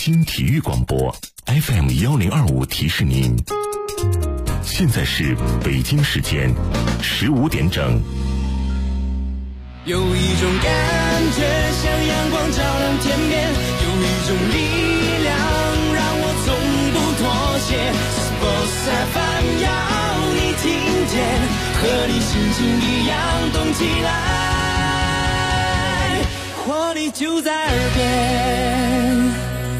京体育广播 FM1025 提示您，现在是北京时间15点整。 有一种感觉像阳光照亮天边，有一种力量让我从不妥协。Sports FM 要你听见，和你心情一样动起来，活力就在耳边。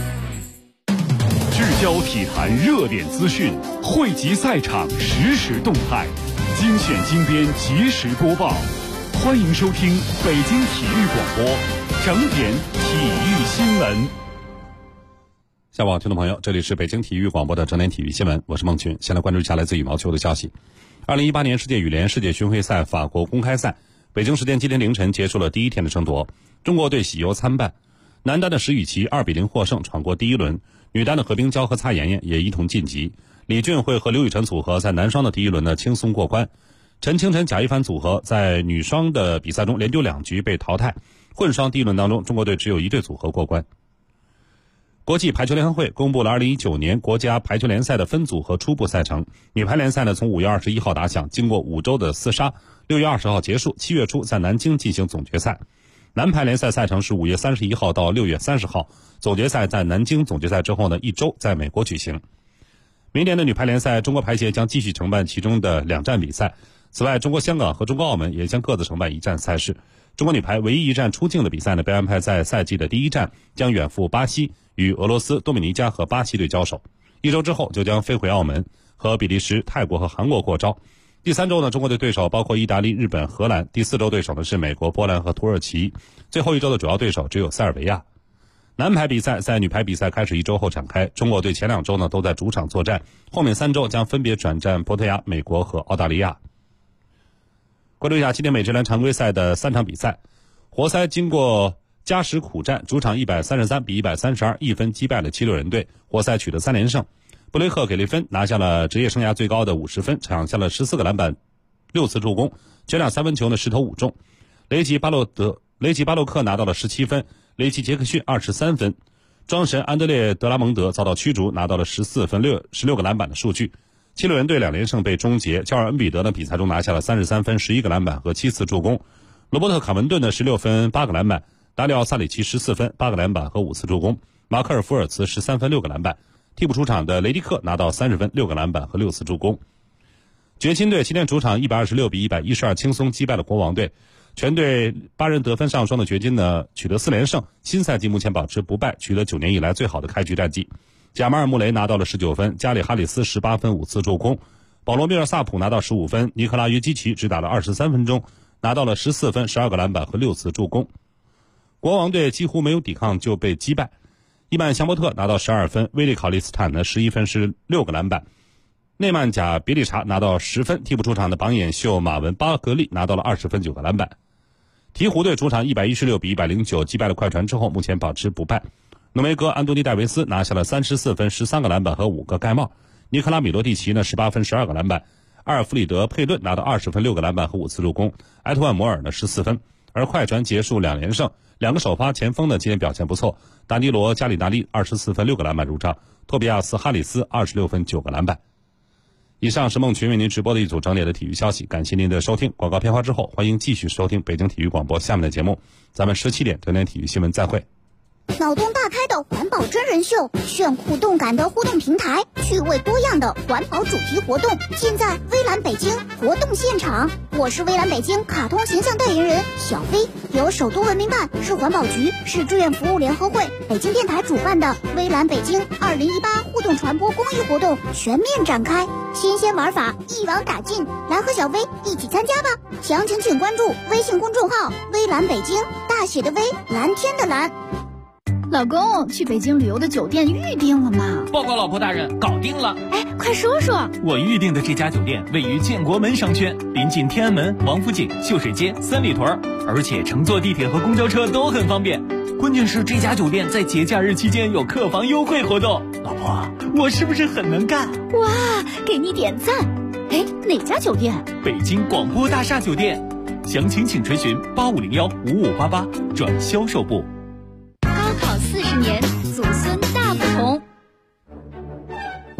聚焦体坛热点资讯，汇集赛场实时动态，精选精编及时播报。欢迎收听北京体育广播整点体育新闻。 下午好，听众朋友，这里是北京体育广播的整点体育新闻，我是孟群。先来关注一下来自羽毛球的消息。2018年世界羽联世界巡回赛法国公开赛，北京时间今天凌晨结束了第一天的争夺。中国队喜忧参半，男单的石宇奇2-0获胜，闯过第一轮；女单的何冰娇和蔡妍妍也一同晋级。李俊慧和刘雨辰组合在男双的第一轮呢轻松过关。陈清晨、贾一凡组合在女双的比赛中连丢2局被淘汰。混双第一轮当中，中国队只有一对组合过关。国际排球联合会公布了2019年国家排球联赛的分组和初步赛程。女排联赛呢从5月21号打响，经过5周的厮杀，6月20号结束，7月初在南京进行总决赛。男排联赛赛程是5月31号到6月30号，总决赛在南京总决赛之后呢1周在美国举行。明年的女排联赛，中国排协将继续承办其中的2站比赛。此外，中国香港和中国澳门也将各自承办1站赛事。中国女排唯一一站出境的比赛呢，被安排在赛季的第1站，将远赴巴西，与俄罗斯、多米尼加和巴西队交手。1周之后就将飞回澳门，和比利时、泰国和韩国过招。第3周呢，中国队对手包括意大利、日本、荷兰。第4周对手呢是美国、波兰和土耳其。最后1周的主要对手只有塞尔维亚。男排比赛在女排比赛开始1周后展开，中国队前2周呢都在主场作战，后面3周将分别转战葡萄牙、美国和澳大利亚。关注一下今天美职篮常规赛的3场比赛，活塞经过加时苦战，主场133-132一分击败了76人队，活塞取得3连胜。布雷克·给利芬拿下了职业生涯最高的50分，抢下了14个篮板，6次助攻，全场3分球呢10投5中。雷吉巴洛克拿到了17分，雷吉杰克逊23分。庄神安德烈·德拉蒙德遭到驱逐，拿到了14分16个篮板的数据。76人队2连胜被终结，乔尔恩比德呢比赛中拿下了33分11个篮板和7次助攻。罗伯特卡文顿的16分8个篮板，达里奥萨里奇14分8个篮板和5次助攻，马克尔福尔茨13分6个篮板。替补出场的雷迪克拿到30分6个篮板和6次助攻。掘金队今天主场126-112轻松击败了国王队，全队8人得分上双的掘金呢取得4连胜，新赛季目前保持不败，取得9年以来最好的开局战绩。贾马尔·穆雷拿到了19分，加里·哈里斯18分5次助攻，保罗·米尔萨普拿到15分，尼克拉·约基奇只打了23分钟，拿到了14分12个篮板和6次助攻。国王队几乎没有抵抗就被击败，伊曼·香波特拿到12分，威利·考利斯坦呢11分6个篮板，内曼贾别利查拿到10分，替补出场的榜眼秀马文·巴格利拿到了20分9个篮板。鹈鹕队主场116-109击败了快船之后，目前保持不败。努梅戈安东尼戴维斯拿下了34分13个篮板和5个盖帽，尼克拉米罗蒂奇呢18分12个篮板，阿尔弗里德佩顿拿到20分6个篮板和5次助攻，埃托万摩尔呢14分。而快船结束2连胜，2个首发前锋呢今天表现不错，达尼罗加里纳利24分6个篮板入账，托比亚斯哈里斯26分9个篮板。以上是孟群为您直播的一组整点的体育消息，感谢您的收听。广告片花之后，欢迎继续收听北京体育广播下面的节目，咱们17点整点体育新闻再会。 脑洞大开的环保真人秀，炫酷动感的互动平台，趣味多样的环保主题活动，尽在微蓝北京活动现场。我是微蓝北京卡通形象代言人小飞，由首都文明办、市环保局、市志愿服务联合会、北京电台主办的微蓝北京2018互动传播公益活动全面展开，新鲜玩法一网打尽，来和小飞一起参加吧！详情请关注微信公众号微蓝北京，大写的微，蓝天的蓝。 老公，去北京旅游的酒店预定了吗？ 报告老婆大人，搞定了。 哎，快说说。 我预定的这家酒店位于建国门商圈，临近天安门、王府井、秀水街、三里屯，而且乘坐地铁和公交车都很方便。关键是这家酒店在节假日期间有客房优惠活动。老婆，我是不是很能干？ 哇，给你点赞。哎，哪家酒店？ 北京广播大厦酒店。详情请垂询8501-5588转销售部。 高考40年，祖孙大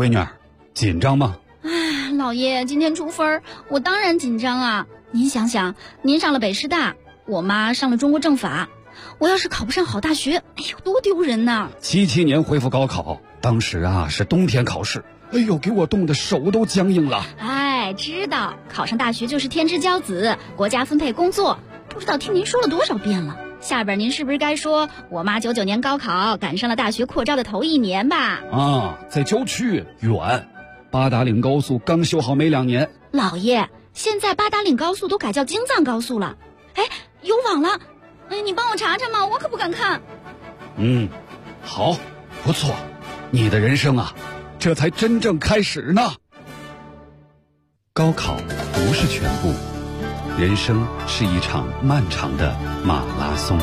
闺女儿，紧张吗？ 哎，老爷，今天出分，我当然紧张啊！您想想，您上了北师大，我妈上了中国政法，我要是考不上好大学，哎呦，多丢人呐 ！77年恢复高考，当时啊是冬天考试，哎呦，给我冻得手都僵硬了。 哎，知道考上大学就是天之骄子，国家分配工作，不知道听您说了多少遍了。下边您是不是该说我妈99年高考赶上了大学扩招的头1年吧？ 啊，在郊区远，八达岭高速刚修好没2年。 老爷，现在八达岭高速都改叫京藏高速了，哎，有网了，哎，你帮我查查嘛，我可不敢看。 好，不错，你的人生啊，这才真正开始呢。高考不是全部，人生是一场漫长的马拉松。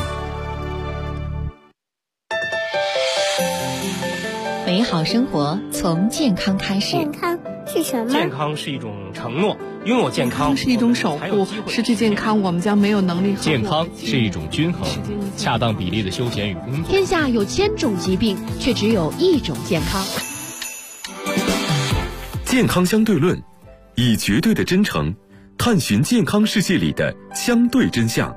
美好生活从健康开始。 健康是什么？ 健康是一种承诺，拥有健康是一种守护，失去健康我们将没有能力。 健康是一种均衡，恰当比例的休闲与工作。 天下有1000种疾病，却只有1种健康。 健康相对论，以绝对的真诚探寻健康世界里的相对真相。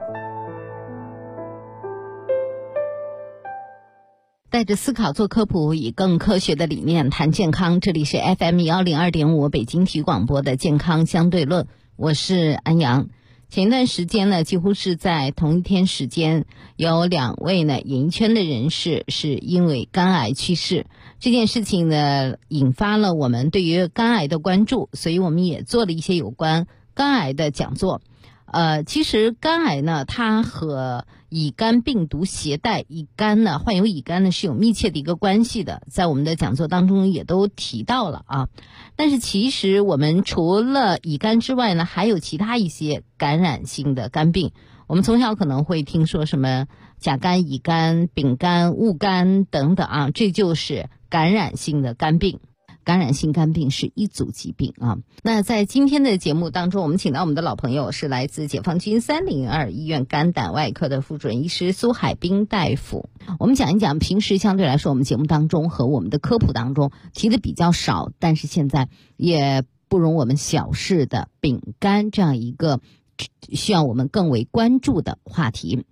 带着思考做科普，以更科学的理念谈健康。这里是 FM102.5 北京体育广播的健康相对论，我是安阳。前一段时间呢，几乎是在同一天时间，有2位呢演艺圈的人士是因为肝癌去世。这件事情呢，引发了我们对于肝癌的关注，所以我们也做了一些有关肝癌的讲座。其实肝癌呢，它和乙肝病毒携带乙肝呢，患有乙肝呢是有密切的一个关系的，在我们的讲座当中也都提到了啊。但是其实我们除了乙肝之外呢，还有其他一些感染性的肝病。我们从小可能会听说什么甲肝、乙肝、丙肝、戊肝等等啊，这就是感染性的肝病。感染性肝病是一组疾病啊。那在今天的节目当中，我们请到我们的老朋友是来自解放军302医院肝胆外科的副主任医师苏海滨大夫。我们讲一讲平时相对来说我们节目当中和我们的科普当中提的比较少，但是现在也不容我们小视的丙肝这样一个需要我们更为关注的话题。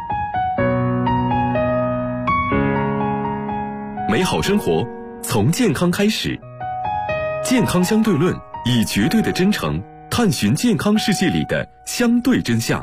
美好生活从健康开始，健康相对论，以绝对的真诚探寻健康世界里的相对真相。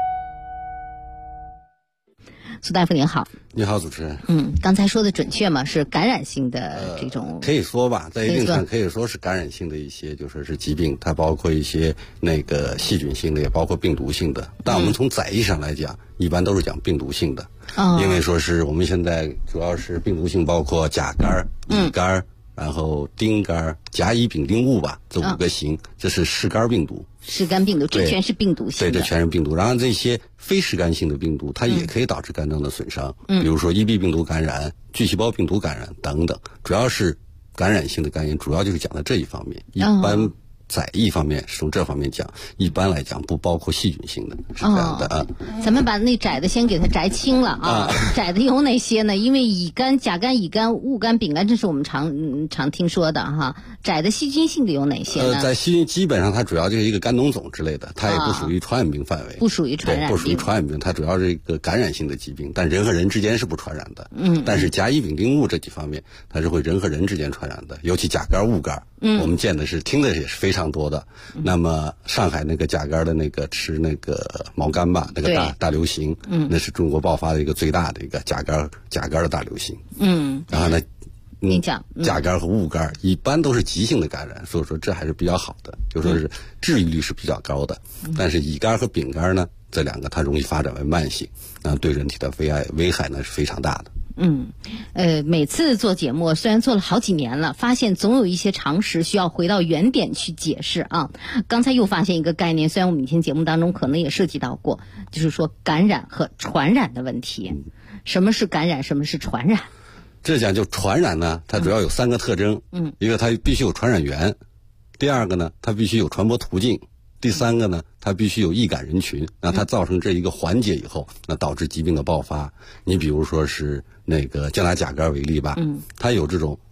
苏大夫您好。 你好，主持人。 刚才说的准确吗？是感染性的这种？ 可以说吧，在一定上可以说是感染性的一些，就说是疾病，它包括一些那个细菌性的，也包括病毒性的。但我们从载义上来讲，一般都是讲病毒性的，因为说是我们现在主要是病毒性，包括甲肝、乙肝。然后丁肝、甲乙丙丁戊吧，这5个型，这是嗜肝病毒。 嗜肝病毒，这全是病毒性的。 对，这全是病毒。然后这些非嗜肝性的病毒，它也可以导致肝脏的损伤，比如说EB病毒感染、巨细胞病毒感染等等。主要是感染性的肝炎，主要就是讲的这一方面。一般载义方面是从这方面讲，一般来讲不包括细菌性的，是这样的啊。 咱们把那窄的先给它摘清了啊。窄的有哪些呢？因为乙肝、甲肝、乙肝、戊肝、丙肝，这是我们常听说的哈。窄的细菌性的有哪些呢？ 在细菌基本上它主要就是一个肝脓肿之类的，它也不属于传染病范围。 不属于传染病。 不属于传染病，它主要是一个感染性的疾病，但人和人之间是不传染的。但是甲乙丙丁戊这几方面，它是会人和人之间传染的，尤其甲肝、戊肝。我们见的是听的也是非常多的。那么上海那个甲肝的那个吃那个毛肝吧，那个大流行，那是中国爆发的一个最大的一个甲肝的大流行。然后呢， 你讲甲肝和戊肝一般都是急性的感染，所以说这还是比较好的，就说是治愈率是比较高的。但是乙肝和丙肝呢，这2个它容易发展为慢性，那对人体的危害呢是非常大的。 每次做节目虽然做了好几年了，发现总有一些常识需要回到原点去解释啊。刚才又发现一个概念，虽然我们以前节目当中可能也涉及到过，就是说感染和传染的问题。什么是感染，什么是传染？ 这讲就传染呢，它主要有3个特征。一个它必须有传染源，第2个呢，它必须有传播途径，第3个呢，它必须有易感人群。那它造成这一个环节以后，那导致疾病的爆发。你比如说是那个就拿甲肝为例吧，它有这种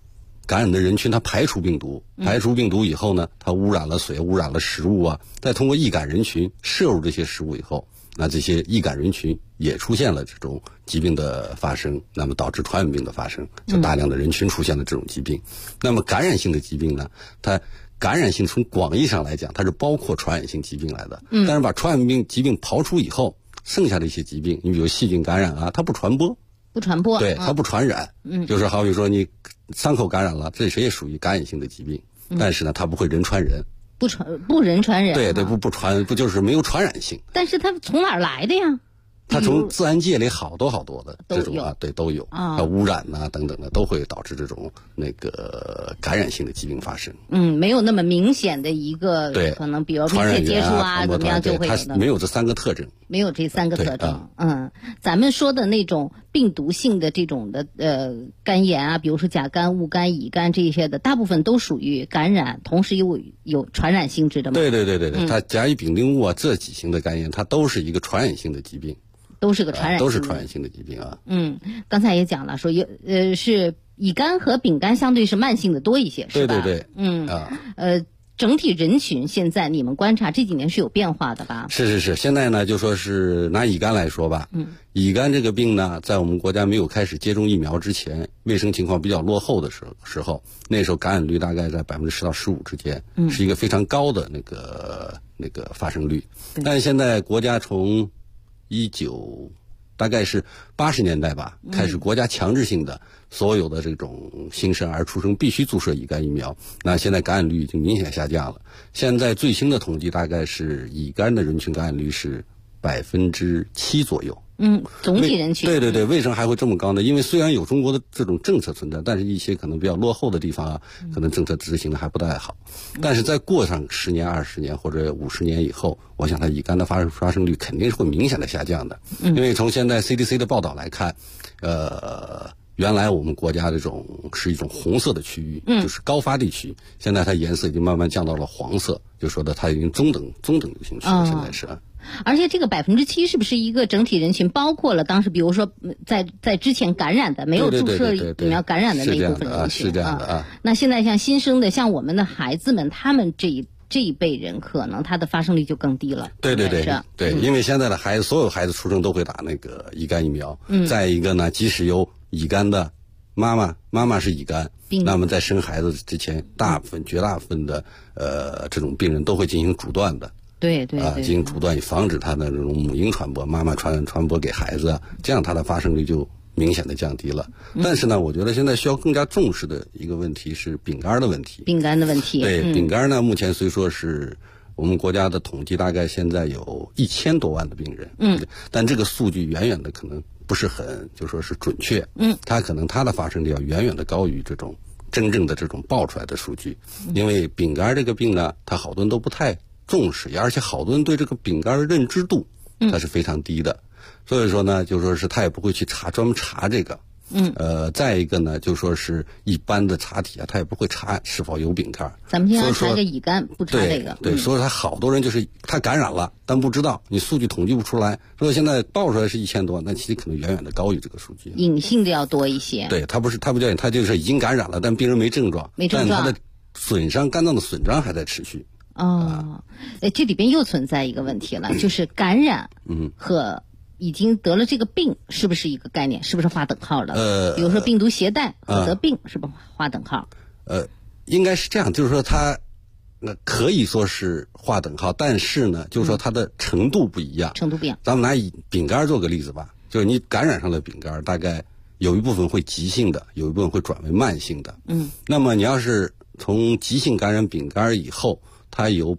感染的人群它排除病毒，排除病毒以后呢，它污染了水，污染了食物啊，再通过易感人群摄入这些食物以后，那这些易感人群也出现了这种疾病的发生，那么导致传染病的发生，就大量的人群出现了这种疾病。那么感染性的疾病呢，它感染性从广义上来讲，它是包括传染性疾病来的。但是把传染病疾病刨除以后，剩下的一些疾病，你比如细菌感染啊，它不传播，对，它不传染。就是好比说你伤口感染了，这谁也属于感染性的疾病，但是呢，它不会人传人， 不人传人。 对，不传，不就是没有传染性？ 但是它从哪儿来的呀？ 它从自然界里好多的这种啊，对，都有啊，污染呐等等的，都会导致这种那个感染性的疾病发生。 没有那么明显的一个， 对， 可能比如密切接触啊，怎么样就会有它没有这3个特征。 没有这3个特征。咱们说的那种病毒性的这种的肝炎啊，比如说甲肝、戊肝、乙肝这些的，大部分都属于感染，同时有传染性质的嘛。 对，它甲乙丙丁戊啊这几型的肝炎，它都是一个传染性的疾病。 都是个传染性的， 都是传染性的疾病啊。 刚才也讲了，说是乙肝和丙肝相对是慢性的多一些，是吧？ 对。 整体人群现在你们观察这几年是有变化的吧？ 是。现在呢，就说是拿乙肝来说吧，乙肝这个病呢，在我们国家没有开始接种疫苗之前，卫生情况比较落后的时候，那时候感染率大概在10%到15%之间，是一个非常高的那个发生率。但是现在国家从大概是80年代吧，开始国家强制性的所有的这种新生儿出生必须注射乙肝疫苗。那现在感染率已经明显下降了。现在最新的统计大概是乙肝的人群感染率是7%左右。 总体人群。 对，为什么还会这么高呢？因为虽然有中国的这种政策存在，但是一些可能比较落后的地方啊，可能政策执行的还不太好。但是再过上10年、20年或者50年以后，我想它乙肝的发生率肯定是会明显的下降的。因为从现在 CDC 的报道来看，原来我们国家这种是一种红色的区域，就是高发地区，现在它颜色已经慢慢降到了黄色，就说的它已经中等流行区了，现在是。 而且这个7%是不是一个整体人群，包括了当时比如说在之前感染的没有注射疫苗感染的那一部分人群？ 是这样的啊。 那现在像新生的，像我们的孩子们，他们这一辈人可能他的发生率就更低了。 对，因为现在的孩子，所有孩子出生都会打那个乙肝疫苗。再一个呢，即使有乙肝的妈妈是乙肝，那么在生孩子之前，绝大部分的这种病人都会进行阻断的。 对， 进行阻断，以防止它的这种母婴传播，妈妈传播给孩子，这样它的发生率就明显的降低了。但是呢，我觉得现在需要更加重视的一个问题是丙肝的问题。对，丙肝呢，目前虽说是我们国家的统计，大概现在有1000多万的病人，但这个数据远远的可能不是很就说是准确，它可能它的发生率要远远的高于这种真正的这种报出来的数据，因为丙肝这个病呢，它好多人都不太重视，而且好多人对这个丙肝的认知度它是非常低的，所以说呢，就说是他也不会去专门查这个。再一个呢，就说是一般的查体啊，他也不会查是否有丙肝。 咱们现在查个乙肝，不查这个。 对，所以他好多人就是他感染了，但不知道，你数据统计不出来。所以现在报出来是1000多，那其实可能远远的高于这个数据。 隐性的要多一些。 对，他不叫他就是已经感染了，但病人没症状，但他的肝脏的损伤还在持续。 这里边又存在一个问题了，就是感染和已经得了这个病是不是一个概念？是不是划等号的？比如说病毒携带和得病是不是划等号？ 应该是这样，就是说它可以说是划等号，但是呢，就是说它的程度不一样。咱们拿丙肝做个例子吧，就是你感染上了丙肝，大概有一部分会急性的，有一部分会转为慢性的。那么你要是从急性感染丙肝以后，它有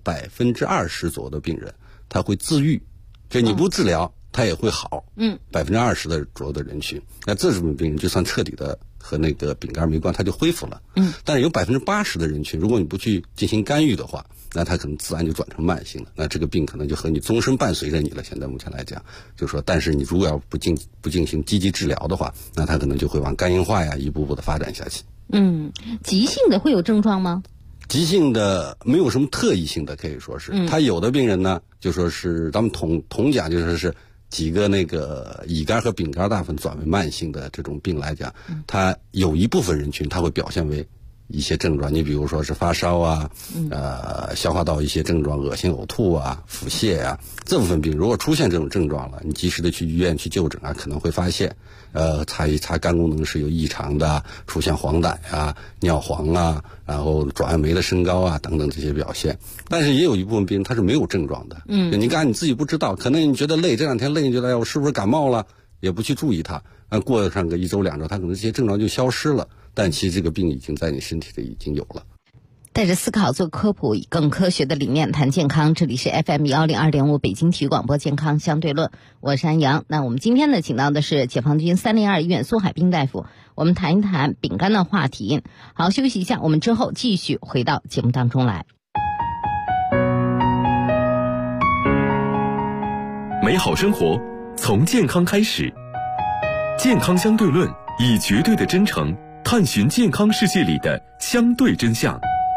20%左右的病人他会自愈，就你不治疗他也会好。20%的左右的人群，那这种病人就算彻底的和那个丙肝没关，他就恢复了。但是有80%的人群，如果你不去进行干预的话，那他可能自然就转成慢性了。那这个病可能就和你终身伴随着你了。现在目前来讲，就是说，但是你如果要不进行积极治疗的话，那他可能就会往肝硬化呀一步步的发展下去。 急性的会有症状吗？ 急性的没有什么特异性的，可以说是，他有的病人呢，就说是咱们统讲，就说是几个那个乙肝和丙肝大部分转为慢性的这种病来讲，他有一部分人群他会表现为一些症状，你比如说是发烧啊，消化道一些症状，恶心呕吐啊，腹泻啊，这部分病如果出现这种症状了，你及时的去医院去就诊啊，可能会发现，查一查肝功能是有异常的，出现黄疸啊、尿黄啊，然后转氨酶的升高啊等等这些表现。但是也有一部分病人他是没有症状的，你看你自己不知道，可能你觉得累，这2天累，你觉得哎我是不是感冒了，也不去注意它，过上个1周2周，他可能这些症状就消失了。但其实这个病已经在你身体里已经有了。 带着思考做科普，以更科学的理念谈健康。这里是 FM102.5 北京体育广播健康相对论，我是安阳。那我们今天呢，请到的是解放军302医院苏海滨大夫，我们谈一谈丙肝的话题。好，休息一下，我们之后继续回到节目当中来。 美好生活从健康开始，健康相对论以绝对的真诚探寻健康世界里的相对真相。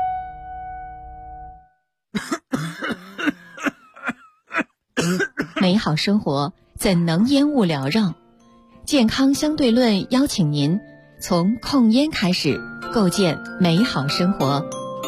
美好生活怎能烟雾缭绕？健康相对论邀请您从控烟开始，构建美好生活。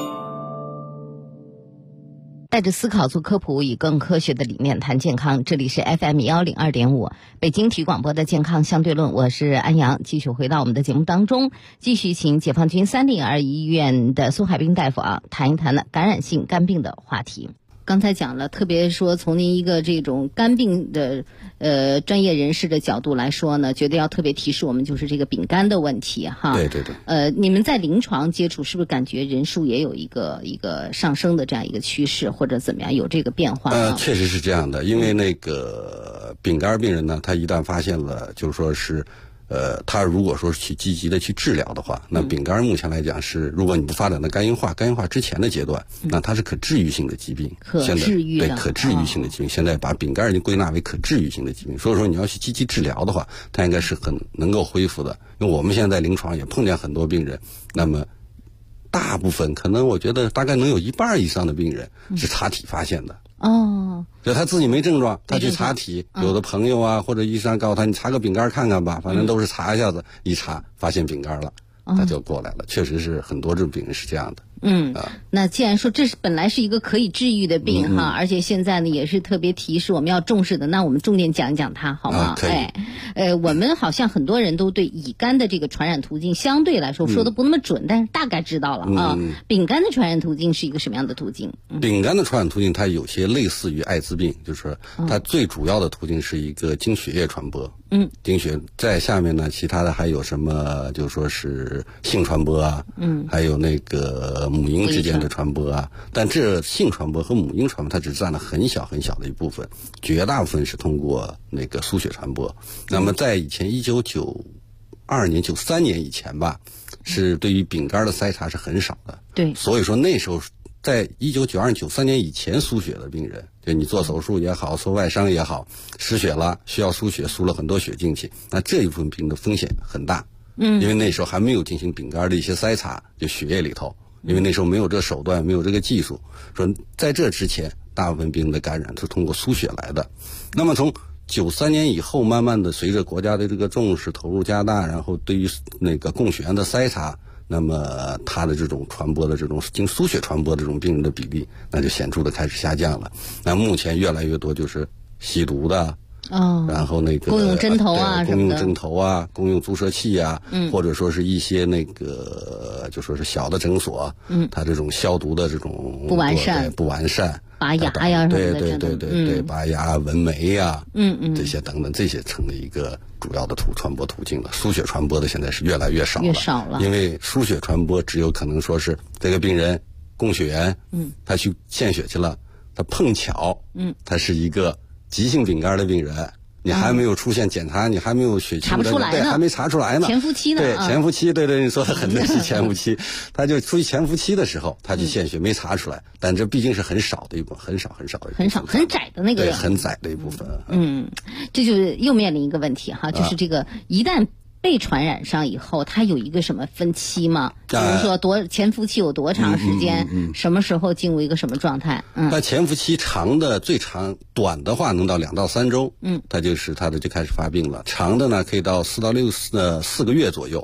带着思考做科普，以更科学的理念谈健康。这里是 FM102.5 北京体育广播的健康相对论，我是安阳。继续回到我们的节目当中，继续请解放军302医院的苏海滨大夫谈一谈呢感染性肝病的话题。刚才讲了，特别说从您一个这种肝病的专业人士的角度来说呢，觉得要特别提示我们就是这个丙肝的问题哈。 对对对。 你们在临床接触是不是感觉人数也有一个上升的这样一个趋势，或者怎么样有这个变化吗？ 确实是这样的，因为那个丙肝病人呢，他一旦发现了，就是说是。他如果说去积极的去治疗的话，那丙肝目前来讲是，如果你不发展到肝硬化之前的阶段，那它是可治愈性的疾病， 可治愈的， 对，可治愈性的疾病。现在把丙肝已经归纳为可治愈性的疾病，所以说你要去积极治疗的话，它应该是很能够恢复的。因为我们现在在临床也碰见很多病人，那么大部分可能我觉得大概能有1半以上的病人是查体发现的。就他自己没症状，他去查体，有的朋友啊或者医生告诉他，你查个丙肝看看吧，反正都是查一下子，一查发现丙肝了，他就过来了。确实是很多这种病人是这样的。 那既然说这是本来是一个可以治愈的病哈，而且现在呢也是特别提示我们要重视的，那我们重点讲一讲它好吗？ 可以。 我们好像很多人都对乙肝的这个传染途径相对来说说的不那么准，但是大概知道了丙肝的传染途径是一个什么样的途径？ 丙肝的传染途径它有些类似于艾滋病，就是它最主要的途径是一个经血液传播。经血在下面呢，其他的还有什么，就是说是性传播啊，还有那个母婴之间的传播啊。但这性传播和母婴传播，它只占了很小很小的一部分，绝大部分是通过那个输血传播。那么在以前1992年、93年以前吧，是对于丙肝的筛查是很少的。 对， 所以说那时候在1992、93年以前输血的病人，就你做手术也好，做外伤也好，失血了需要输血，输了很多血进去，那这一部分病的风险很大。因为那时候还没有进行丙肝的一些筛查，就血液里头，因为那时候没有这个手段，没有这个技术。说在这之前，大部分病人的感染是通过输血来的。那么从93年以后，慢慢的随着国家的这个重视投入加大，然后对于那个供血员的筛查，那么它的这种传播的这种经输血传播的这种病人的比例，那就显著的开始下降了。那目前越来越多就是吸毒的。然后那个公用针头啊， 公用针头啊，公用注射器啊，或者说是一些那个就说是小的诊所，它这种消毒的这种不完善， 拔牙呀什么的，对，拔牙、纹眉呀，这些等等，这些成了一个主要的传播途径了。输血传播的现在是越来越少了，因为输血传播只有可能说是这个病人供血员，他去献血去了，他碰巧，他是一个急性丙肝的病人，你还没有出现检查，你还没有血清的，对，还没查出来呢。 潜伏期呢？ 对，潜伏期，对，你说的很对，是潜伏期。他就处于潜伏期的时候，他去献血没查出来，但这毕竟是很少的一部分，很窄的那个， 对，很窄的一部分。 这就又面临一个问题哈，就是这个一旦被传染上以后，它有一个什么分期吗？比如说潜伏期有多长时间？什么时候进入一个什么状态？ 那潜伏期长的最长，短的话能到2到3周，它就开始发病了。长的呢可以到4到4个月左右。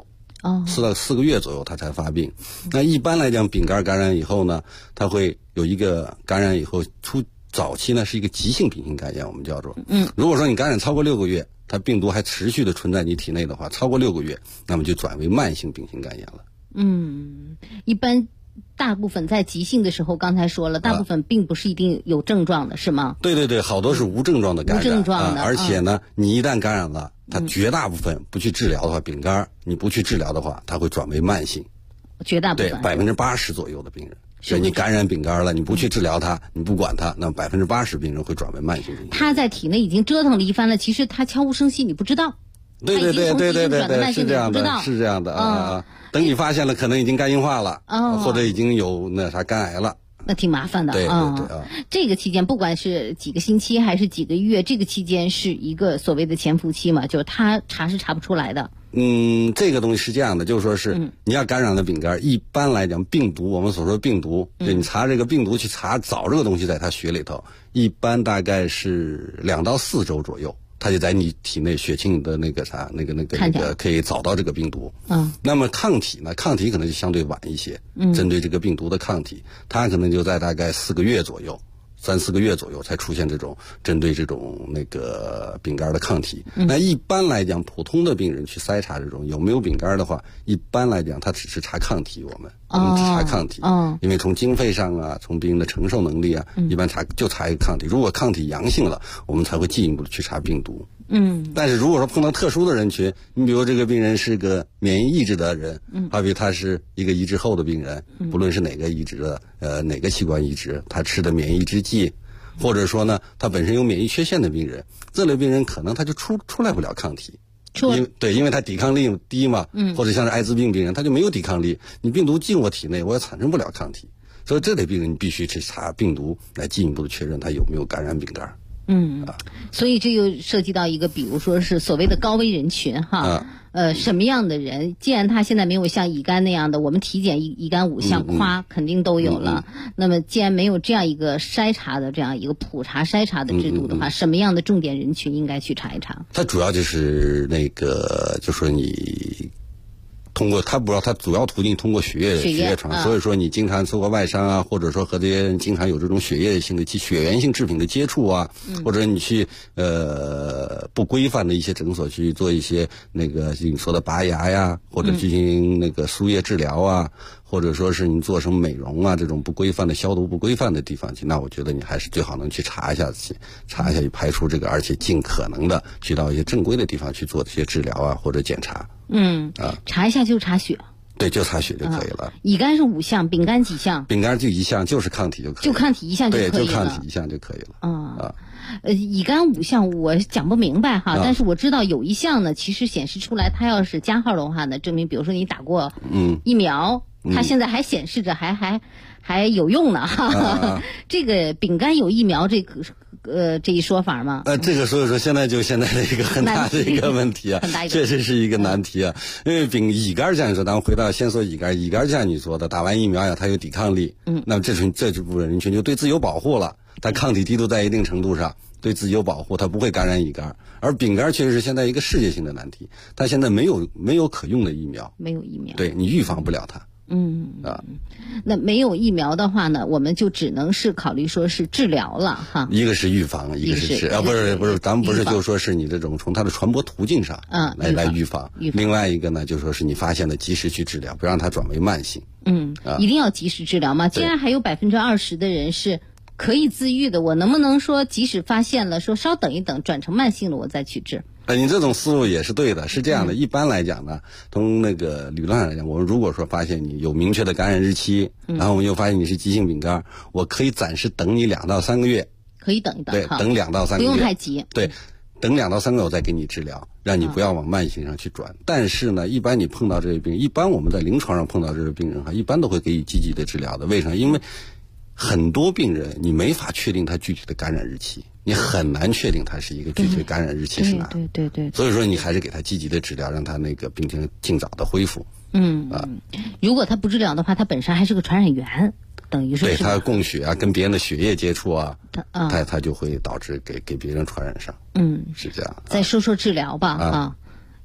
4个月左右它才发病。那一般来讲，丙肝感染以后呢，它会有一个感染以后早期呢是一个急性丙型肝炎，我们叫做。如果说你感染超过6个月，它病毒还持续的存在你体内的话，超过6个月，那么就转为慢性丙型肝炎了。 一般大部分在急性的时候，刚才说了，大部分并不是一定有症状的，是吗？ 对，好多是无症状的感染， 无症状的， 而且呢，你一旦感染了，它绝大部分不去治疗的话，丙肝你不去治疗的话，它会转为慢性。 绝大部分对80%左右的病人。所以你感染丙肝了，你不去治疗它，你不管它，那80%病人会转为慢性病。 他在体内已经折腾了一番了，其实他悄无声息，你不知道。 对，是这样的，是这样的啊。等你发现了，可能已经肝硬化了，或者已经有肝癌了。 那挺麻烦的。 对这个期间不管是几个星期还是几个月，这个期间是一个所谓的潜伏期嘛，就是他查是查不出来的。 这个东西是这样的，就是说是你要感染了丙肝，一般来讲病毒，我们所说病毒，你查这个病毒去查找这个东西在它血里头，一般大概是2到4周左右，它就在你体内血清里的那个可以找到这个病毒。那么抗体呢？抗体可能就相对晚一些，针对这个病毒的抗体，它可能就在大概4个月左右。3、4个月左右才出现这种针对这种丙肝的抗体。那一般来讲，普通的病人去筛查这种有没有丙肝的话，一般来讲他只是查抗体，我们查抗体，因为从经费上啊，从病人的承受能力啊，一般查一个抗体。如果抗体阳性了，我们才会进一步的去查病毒。但是如果说碰到特殊的人群，你比如这个病人是个免疫抑制的人，好比他是一个移植后的病人，不论是哪个移植的哪个器官移植，他吃的免疫抑制剂，或者说呢他本身有免疫缺陷的病人，这类病人可能他就出来不了抗体。因为他抵抗力低嘛，或者像是艾滋病病人，他就没有抵抗力，你病毒进我体内，我也产生不了抗体，所以这类病人你必须去查病毒来进一步的确认他有没有感染丙肝。 所以这又涉及到一个，比如说是所谓的高危人群哈，什么样的人？既然他现在没有像乙肝那样的，我们体检乙肝5项肯定都有了。那么既然没有这样一个筛查的这样一个普查筛查的制度的话，什么样的重点人群应该去查一查？ 它主要就是就说你。通过它主要途径通过血液传，所以说你经常受过外伤啊，或者说和这些人经常有这种血液性的血源性制品的接触啊，或者你去不规范的一些诊所去做一些你说的拔牙呀，或者进行输液治疗啊，或者说是你做什么美容啊，这种不规范的消毒不规范的地方去，那我觉得你还是最好能去查一下，去排除这个，而且尽可能的去到一些正规的地方去做这些治疗啊或者检查。 查一下就查血。 对，就查血就可以了。 乙肝是5项，丙肝几项？ 丙肝就1项，就是抗体就可以了。 就抗体1项就可以了。 对，就抗体1项就可以了。 乙肝5项我讲不明白哈，但是我知道有一项呢，其实显示出来，它要是加号的话呢，证明比如说你打过疫苗，它现在还显示着还有用呢哈。这个丙肝有疫苗这一说法吗？ 这个所以说现在的一个很大的一个问题啊，确实是一个难题啊。因为乙肝像你说，咱们先说乙肝就像你说的，打完疫苗呀，它有抵抗力，那么这部分人群就对自己有保护了，它抗体低度在一定程度上，对自己有保护，它不会感染乙肝。而丙肝确实是现在一个世界性的难题，它现在没有可用的疫苗， 没有疫苗， 对你预防不了它。 那没有疫苗的话呢，我们就只能是考虑说是治疗了哈。 一个是预防，一个是治，不是，咱们不是就说是你这种从它的传播途径上来预防。另外一个呢，就说是你发现了及时去治疗，不让它转为慢性。 一定要及时治疗吗？既然还有20%的人是可以自愈的，我能不能说即使发现了，说稍等一等，转成慢性了我再去治？ 你这种思路也是对的，是这样的。一般来讲呢，从理论上来讲，我们如果说发现你有明确的感染日期，然后我们又发现你是急性丙肝，我可以暂时等你2到3个月， 可以等一等， 对，等2到3个月， 不用太急， 对，等2到3个月我再给你治疗，让你不要往慢性上去转。但是呢，一般你碰到这些病人，一般我们在临床上碰到这些病人一般都会给予积极的治疗的。为什么？因为很多病人你没法确定他具体的感染日期，你很难确定他是一个具体的感染日期是哪。 对。 所以说你还是给他积极的治疗，让他病情尽早的恢复。 如果他不治疗的话，他本身还是个传染源，等于说对他供血啊，跟别人的血液接触啊，他就会导致给别人传染上。是这样。 再说说治疗吧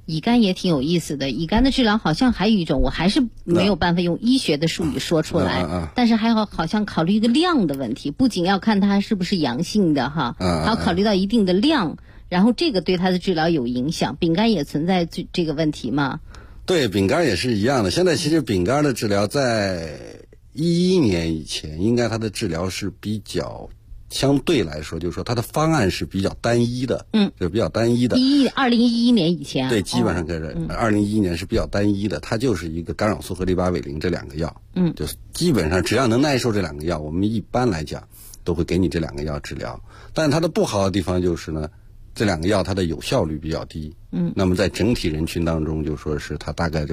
乙肝也挺有意思的，乙肝的治疗好像还有一种，我还是没有办法用医学的术语说出来，但是还好像考虑一个量的问题，不仅要看它是不是阳性的哈，还要考虑到一定的量，然后这个对它的治疗有影响。丙肝也存在这个问题吗？ 对，丙肝也是一样的。现在其实丙肝的治疗在2011年以前，应该它的治疗是比较相对来说，就是说它的方案是比较单一的，就是比较单一的。 2011年以前， 对，基本上开始，2011年是比较单一的，它就是一个干扰素和利巴韦林这2个药，就是基本上只要能耐受这2个药，我们一般来讲都会给你这2个药治疗。但是它的不好的地方就是呢，这2个药它的有效率比较低，那么在整体人群当中，就说是它大概就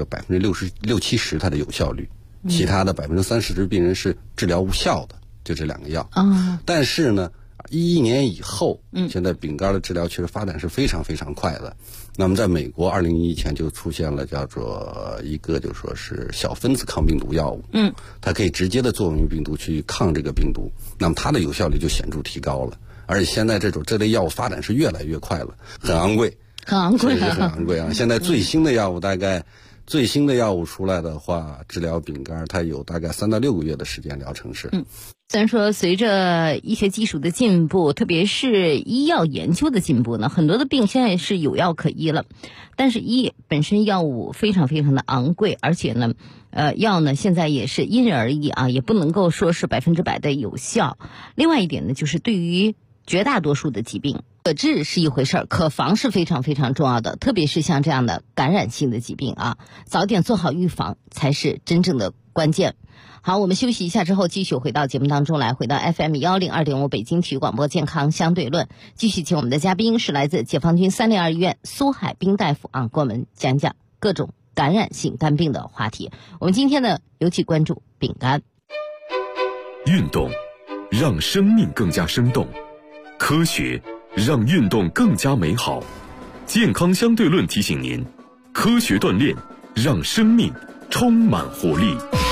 60-70%它的有效率，其他的30%的病人是治疗无效的。就这2个药，但是呢，11年以后，现在丙肝的治疗确实发展是非常非常快的。那么在美国，2011前就出现了叫做一个就说是小分子抗病毒药物，它可以直接的作用于病毒去抗这个病毒，那么它的有效率就显著提高了。而且现在这类药物发展是越来越快了，很昂贵， 很昂贵， 很昂贵啊！现在最新的药物最新的药物出来的话，治疗丙肝它有大概3到6个月的时间疗程是。 虽然说随着医学技术的进步，特别是医药研究的进步呢，很多的病现在是有药可医了，但是本身药物非常非常的昂贵，而且呢药呢现在也是因人而异啊，也不能够说是100%的有效。另外一点呢，就是对于绝大多数的疾病，可治是一回事儿，可防是非常非常重要的，特别是像这样的感染性的疾病啊，早点做好预防才是真正的关键。好，我们休息一下之后继续回到节目当中来，回到 FM102.5 北京体育广播健康相对论，继续请我们的嘉宾是来自解放军302医院苏海滨大夫啊，给我们讲讲各种感染性肝病的话题。我们今天呢尤其关注丙肝。 运动让生命更加生动，科学让运动更加美好。健康相对论提醒您，科学锻炼让生命充满活力。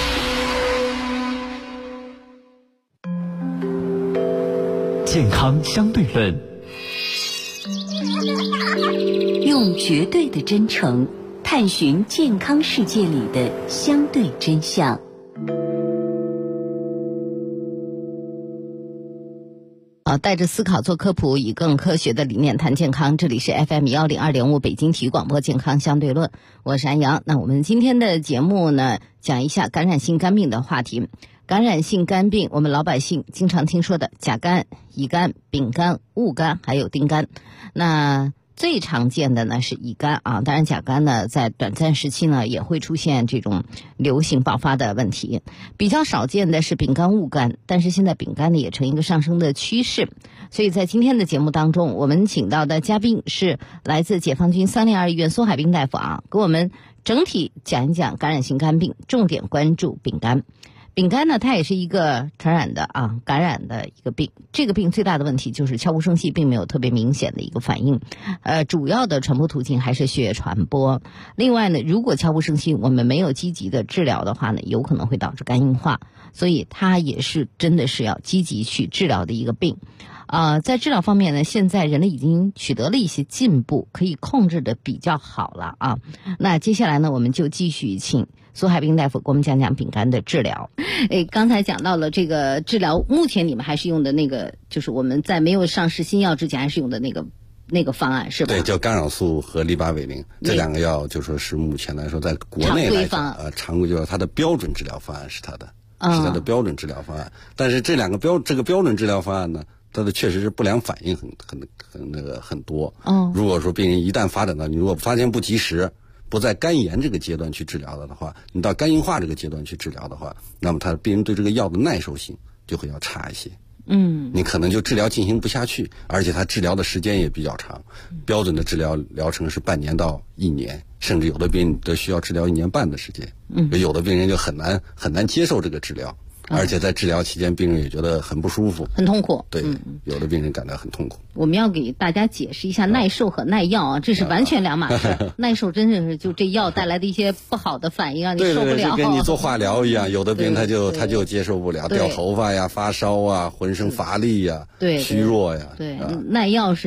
健康相对论， 用绝对的真诚探寻健康世界里的相对真相。 带着思考做科普，以更科学的理念谈健康。这里是 FM102.5 北京体育广播健康相对论，我是安阳。那我们今天的节目呢，讲一下感染性肝病的话题。感染性肝病，我们老百姓经常听说的甲肝、乙肝、丙肝、戊肝还有丁肝。那最常见的呢是乙肝啊，当然甲肝呢在短暂时期呢也会出现这种流行爆发的问题。比较少见的是丙肝、戊肝，但是现在丙肝呢也呈一个上升的趋势。所以在今天的节目当中，我们请到的嘉宾是来自解放军302医院苏海滨大夫啊，给我们整体讲一讲感染性肝病，重点关注丙肝。丙肝呢，它也是一个传染的感染的一个病。这个病最大的问题就是悄无声息，并没有特别明显的一个反应。主要的传播途径还是血液传播。另外呢，如果悄无声息，我们没有积极的治疗的话呢，有可能会导致肝硬化。所以它也是真的是要积极去治疗的一个病。在治疗方面呢，现在人类已经取得了一些进步，可以控制的比较好了啊。那接下来呢，我们就继续请苏海滨大夫给我们讲讲丙肝的治疗。刚才讲到了这个治疗，目前你们还是用的那个，就是我们在没有上市新药之前还是用的那个方案是吧？ 对，叫干扰素和利巴韦林这2个药，就说是目前来说在国内来讲，常规就是它的标准治疗方案是它的，是它的标准治疗方案。但是这个标准治疗方案呢，它的确实是不良反应很多。如果说病人一旦发展到你如果发现不及时，不在肝炎这个阶段去治疗的话，你到肝硬化这个阶段去治疗的话，那么病人对这个药的耐受性就会要差一些。你可能就治疗进行不下去，而且它治疗的时间也比较长。标准的治疗疗程是半年到1年，甚至有的病人都需要治疗1年半的时间。有的病人就很难接受这个治疗。而且在治疗期间，病人也觉得很不舒服， 很痛苦。 对，有的病人感到很痛苦。 我们要给大家解释一下耐受和耐药啊，这是完全两码事。耐受真的是就这药带来的一些不好的反应让你受不了。 对，就跟你做化疗一样，有的病人他就接受不了，掉头发呀、发烧啊、浑身乏力呀、虚弱呀。 对，耐药是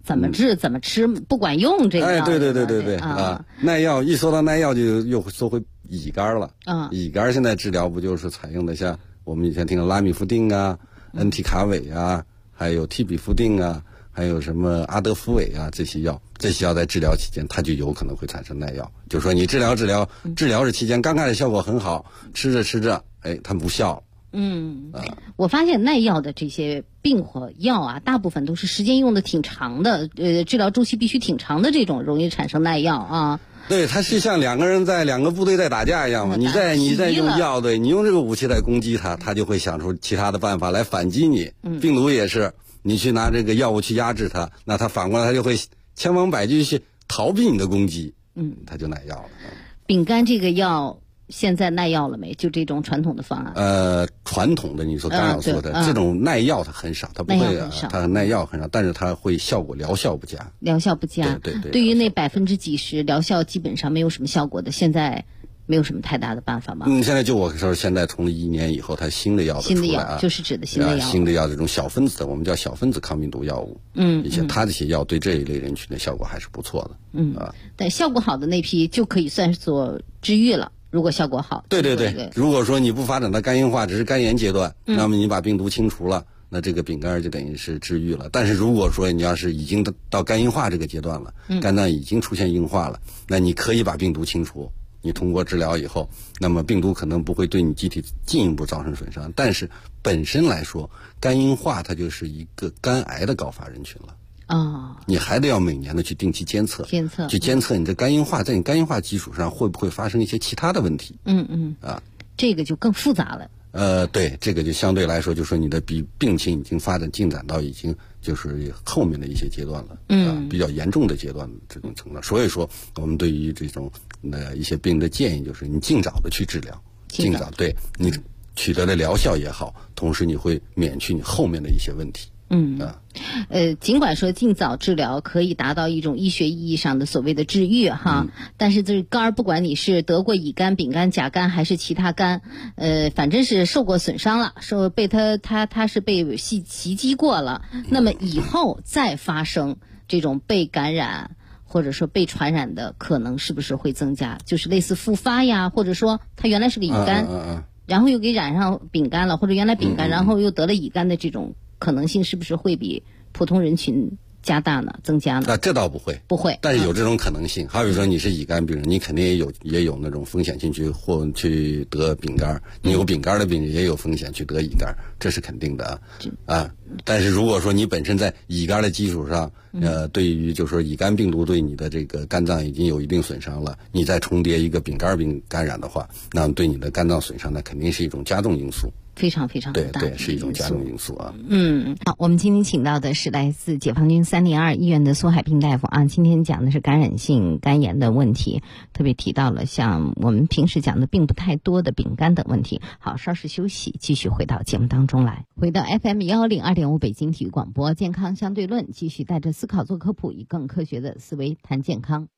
怎么治怎么吃不管用，这个对耐药一说到耐药就又说回乙肝了。乙肝现在治疗不就是采用的像我们以前听的拉米夫定啊、恩替卡韦啊，还有替比夫定啊，还有什么阿德福韦啊，这些药在治疗期间它就有可能会产生耐药。就是说你治疗这期间刚开始效果很好，吃着它无效了。 我发现耐药的这些病或药啊，大部分都是时间用的挺长的，治疗周期必须挺长的，这种容易产生耐药啊。 对，它是像两个部队在打架一样嘛，你在用药，对，你用这个武器来攻击它，它就会想出其他的办法来反击你。病毒也是，你去拿这个药物去压制它，那它反过来它就会千方百计去逃避你的攻击，它就耐药了。 丙肝这个药现在耐药了没？就这种传统的方案？ 传统的你说刚要说的这种耐药它很少，它不会，它耐药很少，但是它会疗效不佳。 疗效不佳， 对。 对于那几%疗效基本上没有什么效果的，现在没有什么太大的办法吗？ 现在就我说，现在从1年以后，它新的药出来啊， 就是指的新的药， 新的药这种小分子的，我们叫小分子抗病毒药物。它这些药对这一类人群的效果还是不错的。 但效果好的那批就可以算是做治愈了。如果效果好， 对，如果说你不发展到肝硬化，只是肝炎阶段，那么你把病毒清除了，那这个丙肝就等于是治愈了。但是如果说你要是已经到肝硬化这个阶段了，肝脏已经出现硬化了，那你可以把病毒清除。你通过治疗以后，那么病毒可能不会对你机体进一步造成损伤，但是本身来说，肝硬化它就是一个肝癌的高发人群了。你还得要每年的去定期监测，去监测你的肝硬化，在你肝硬化基础上会不会发生一些其他的问题？ 这个就更复杂了。 对，这个就相对来说，就说你的病情已经进展到已经就是后面的一些阶段了，比较严重的阶段这种程度。所以说，我们对于这种一些病的建议就是你尽早的去治疗，尽早对你取得了疗效也好，同时你会免去你后面的一些问题。 尽管说尽早治疗可以达到一种医学意义上的所谓的治愈哈，但是这肝儿不管你是得过乙肝、丙肝、甲肝还是其他肝，反正是受过损伤了，被它是被袭击过了，那么以后再发生这种被感染或者说被传染的可能是不是会增加？就是类似复发呀，或者说它原来是个乙肝，然后又给染上丙肝了，或者原来丙肝然后又得了乙肝的这种可能性是不是会比普通人群加大呢？增加呢？ 这倒不会，但是有这种可能性。好比说你是乙肝病人，你肯定也有那种风险性去得丙肝，你有丙肝的病人也有风险去得乙肝，这是肯定的啊。但是如果说你本身在乙肝的基础上，对于就是说乙肝病毒对你的这个肝脏已经有一定损伤了，你再重叠一个丙肝病感染的话，那对你的肝脏损伤那肯定是一种加重因素。 非常非常大， 对，是一种加重因素啊。 好，我们今天请到的是来自解放军302医院的苏海滨大夫啊。今天讲的是感染性肝炎的问题，特别提到了像我们平时讲的并不太多的丙肝等问题。好，稍事休息，继续回到节目当中来。回到 FM 102.5北京体育广播健康相对论，继续带着思考做科普，以更科学的思维谈健康。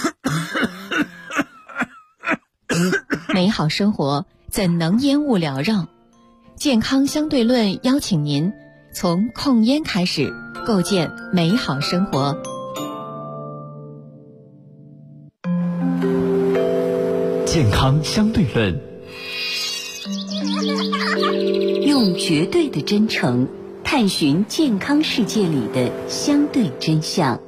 美好生活怎能烟雾缭绕？健康相对论邀请您从控烟开始，构建美好生活。 健康相对论， 用绝对的真诚探寻健康世界里的相对真相。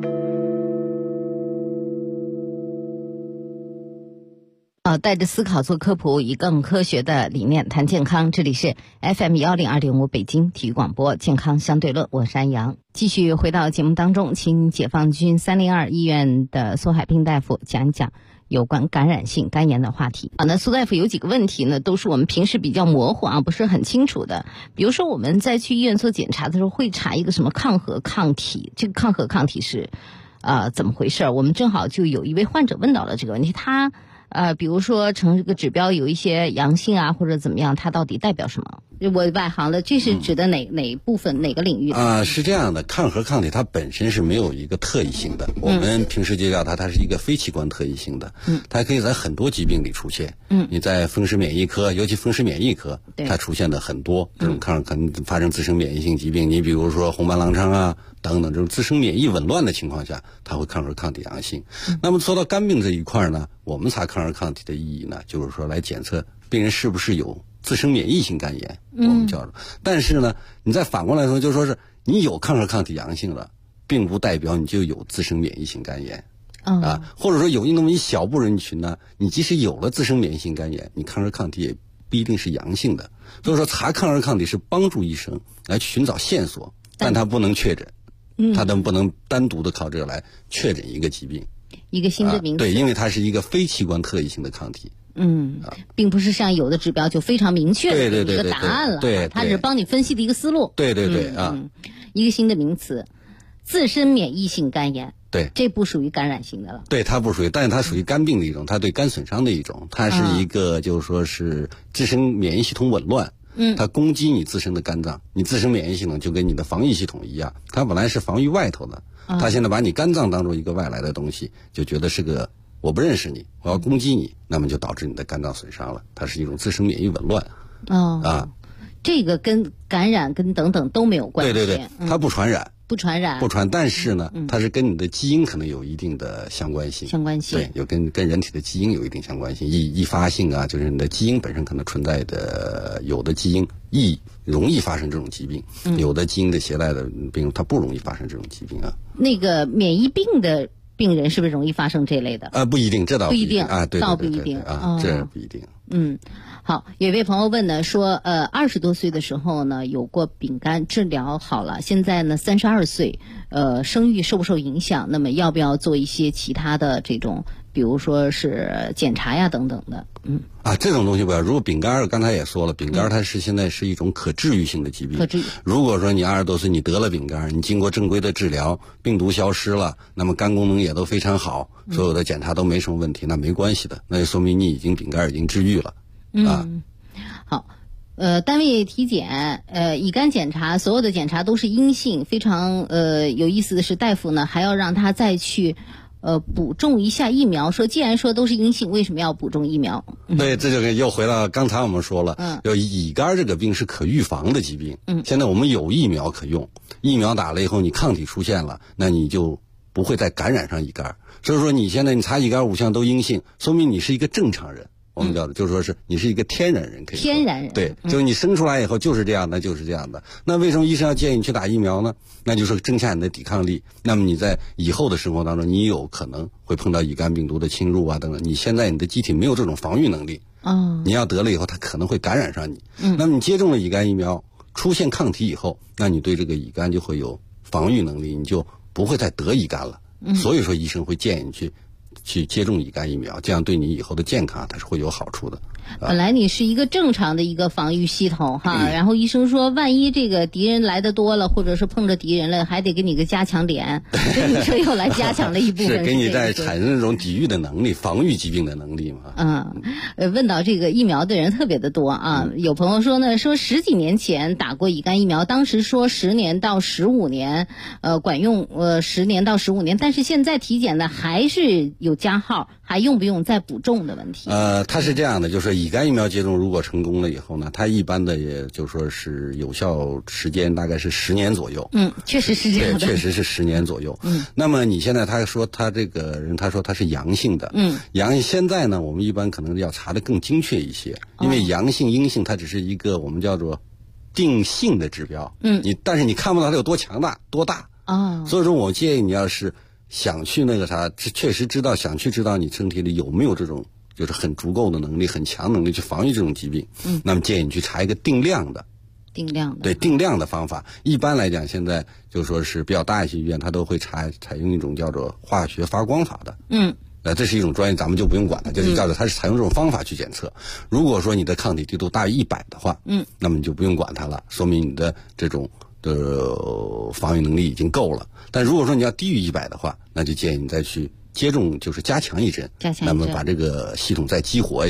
带着思考做科普，以更科学的理念谈健康。这里是 FM 102.5北京体育广播健康相对论，我是安阳。继续回到节目当中，请解放军302医院的苏海滨大夫讲一讲有关感染性肝炎的话题。那苏大夫有几个问题呢，都是我们平时比较模糊不是很清楚的。比如说我们在去医院做检查的时候，会查一个什么抗核抗体，这个抗核抗体是怎么回事？我们正好就有一位患者问到了这个问题，他比如说呈这个指标有一些阳性或者怎么样，它到底代表什么？ 我外行了，这是指的哪部分哪个领域的？ 是这样的，抗核抗体它本身是没有一个特异性的，我们平时就叫它是一个非器官特异性的，它可以在很多疾病里出现。你在风湿免疫科，尤其风湿免疫科，它出现的很多这种抗可能发生自身免疫性疾病，你比如说红斑狼疮啊等等这种自身免疫紊乱的情况下，它会抗核抗体阳性。那么说到肝病这一块呢，我们查抗核抗体的意义呢，就是说来检测病人是不是有自身免疫性肝炎，我们叫做。但是呢，你再反过来说，就说是你有抗核抗体阳性了，并不代表你就有自身免疫性肝炎。或者说有那么一小部分人群呢，你即使有了自身免疫性肝炎，你抗核抗体也不一定是阳性的。所以说查抗核抗体是帮助医生来寻找线索，但它不能确诊，它不能单独的靠这个来确诊一个疾病， 一个新的名词。 对，因为它是一个非器官特异性的抗体。 并不是像有的指标就非常明确的一个答案了， 对， 它是帮你分析的一个思路。 对一个新的名词，自身免疫性肝炎。 对， 这不属于感染性的了。 对，它不属于，但是它属于肝病的一种，它对肝损伤的一种，它是一个就是说是自身免疫系统紊乱。它攻击你自身的肝脏，你自身免疫系统就跟你的防御系统一样，它本来是防御外头的，它现在把你肝脏当做一个外来的东西，就觉得是个我不认识你，我要攻击你，那么就导致你的肝脏损伤了，它是一种自身免疫紊乱。 这个跟感染跟等等都没有关系。 对，它不传染。 不传，但是呢，它是跟你的基因可能有一定的相关性。对，有跟人体的基因有一定相关性，易发性啊，就是你的基因本身可能存在的，有的基因容易发生这种疾病，有的基因的携带的病它不容易发生这种疾病啊。 那个免疫病的病人是不是容易发生这类的？ 不一定，这倒不一定啊，对， 倒不一定啊，这不一定。 好，有一位朋友问呢，说20多岁的时候呢有过丙肝，治疗好了，现在呢32岁，生育受不受影响？那么要不要做一些其他的这种，比如说是检查呀等等的？ 这种东西不要。如果丙肝，刚才也说了，丙肝它是现在是一种可治愈性的疾病。如果说你20多岁你得了丙肝，你经过正规的治疗，病毒消失了，那么肝功能也都非常好，所有的检查都没什么问题，那没关系的，那就说明你丙肝已经治愈了。 好，单位体检，乙肝检查，所有的检查都是阴性，非常有意思的是，大夫呢还要让他再去补种一下疫苗，说既然说都是阴性，为什么要补种疫苗？ 对，这就又回到刚才我们说了，就乙肝这个病是可预防的疾病，现在我们有疫苗可用，疫苗打了以后你抗体出现了，那你就不会再感染上乙肝。所以说你现在你查乙肝5项都阴性，说明你是一个正常人。我们叫的就是说是你是一个天然人，可以说天然人， 对，就是你生出来以后就是这样的，就是这样的。那为什么医生要建议你去打疫苗呢？那就是增强你的抵抗力。那么你在以后的生活当中，你有可能会碰到乙肝病毒的侵入啊等等。你现在你的机体没有这种防御能力，你要得了以后，它可能会感染上你。那么你接种了乙肝疫苗，出现抗体以后，那你对这个乙肝就会有防御能力，你就不会再得乙肝了。所以说医生会建议你去接种乙肝疫苗，这样对你以后的健康它是会有好处的。 本来你是一个正常的一个防御系统哈，然后医生说万一这个敌人来的多了，或者是碰着敌人了，还得给你个加强点，所以你说又来加强了一部分， 是给你在产生这种抵御的能力，防御疾病的能力嘛。 问到这个疫苗的人特别的多啊，有朋友说呢，说10几年前打过乙肝疫苗，当时说10年到15年，管用，10年到15年，但是现在体检呢还是有加号，还用不用再补种的问题？ 它是这样的，就是乙肝疫苗接种如果成功了以后呢，它一般的也就说是有效时间大概是10年左右。 确实是这样的。 对，确实是10年左右。那么你现在他说他这个人他说他是阳性的。阳性现在呢，我们一般可能要查的更精确一些，因为阳性阴性它只是一个我们叫做定性的指标。但是你看不到它有多强大多大。所以说我建议你要是想去那个啥，确实想去知道你身体里有没有这种就是很足够的能力、很强能力去防御这种疾病。那么建议你去查一个定量的。对，定量的方法，一般来讲，现在就说是比较大一些医院，它都会采用一种叫做化学发光法的。这是一种专业，咱们就不用管了，就是叫做它是采用这种方法去检测。如果说你的抗体低度大于100的话，那么你就不用管它了，说明你的这种防御能力已经够了。但如果说你要低于100的话，那就建议你再去接种，就是加强一针，那么把这个系统再激活一下子。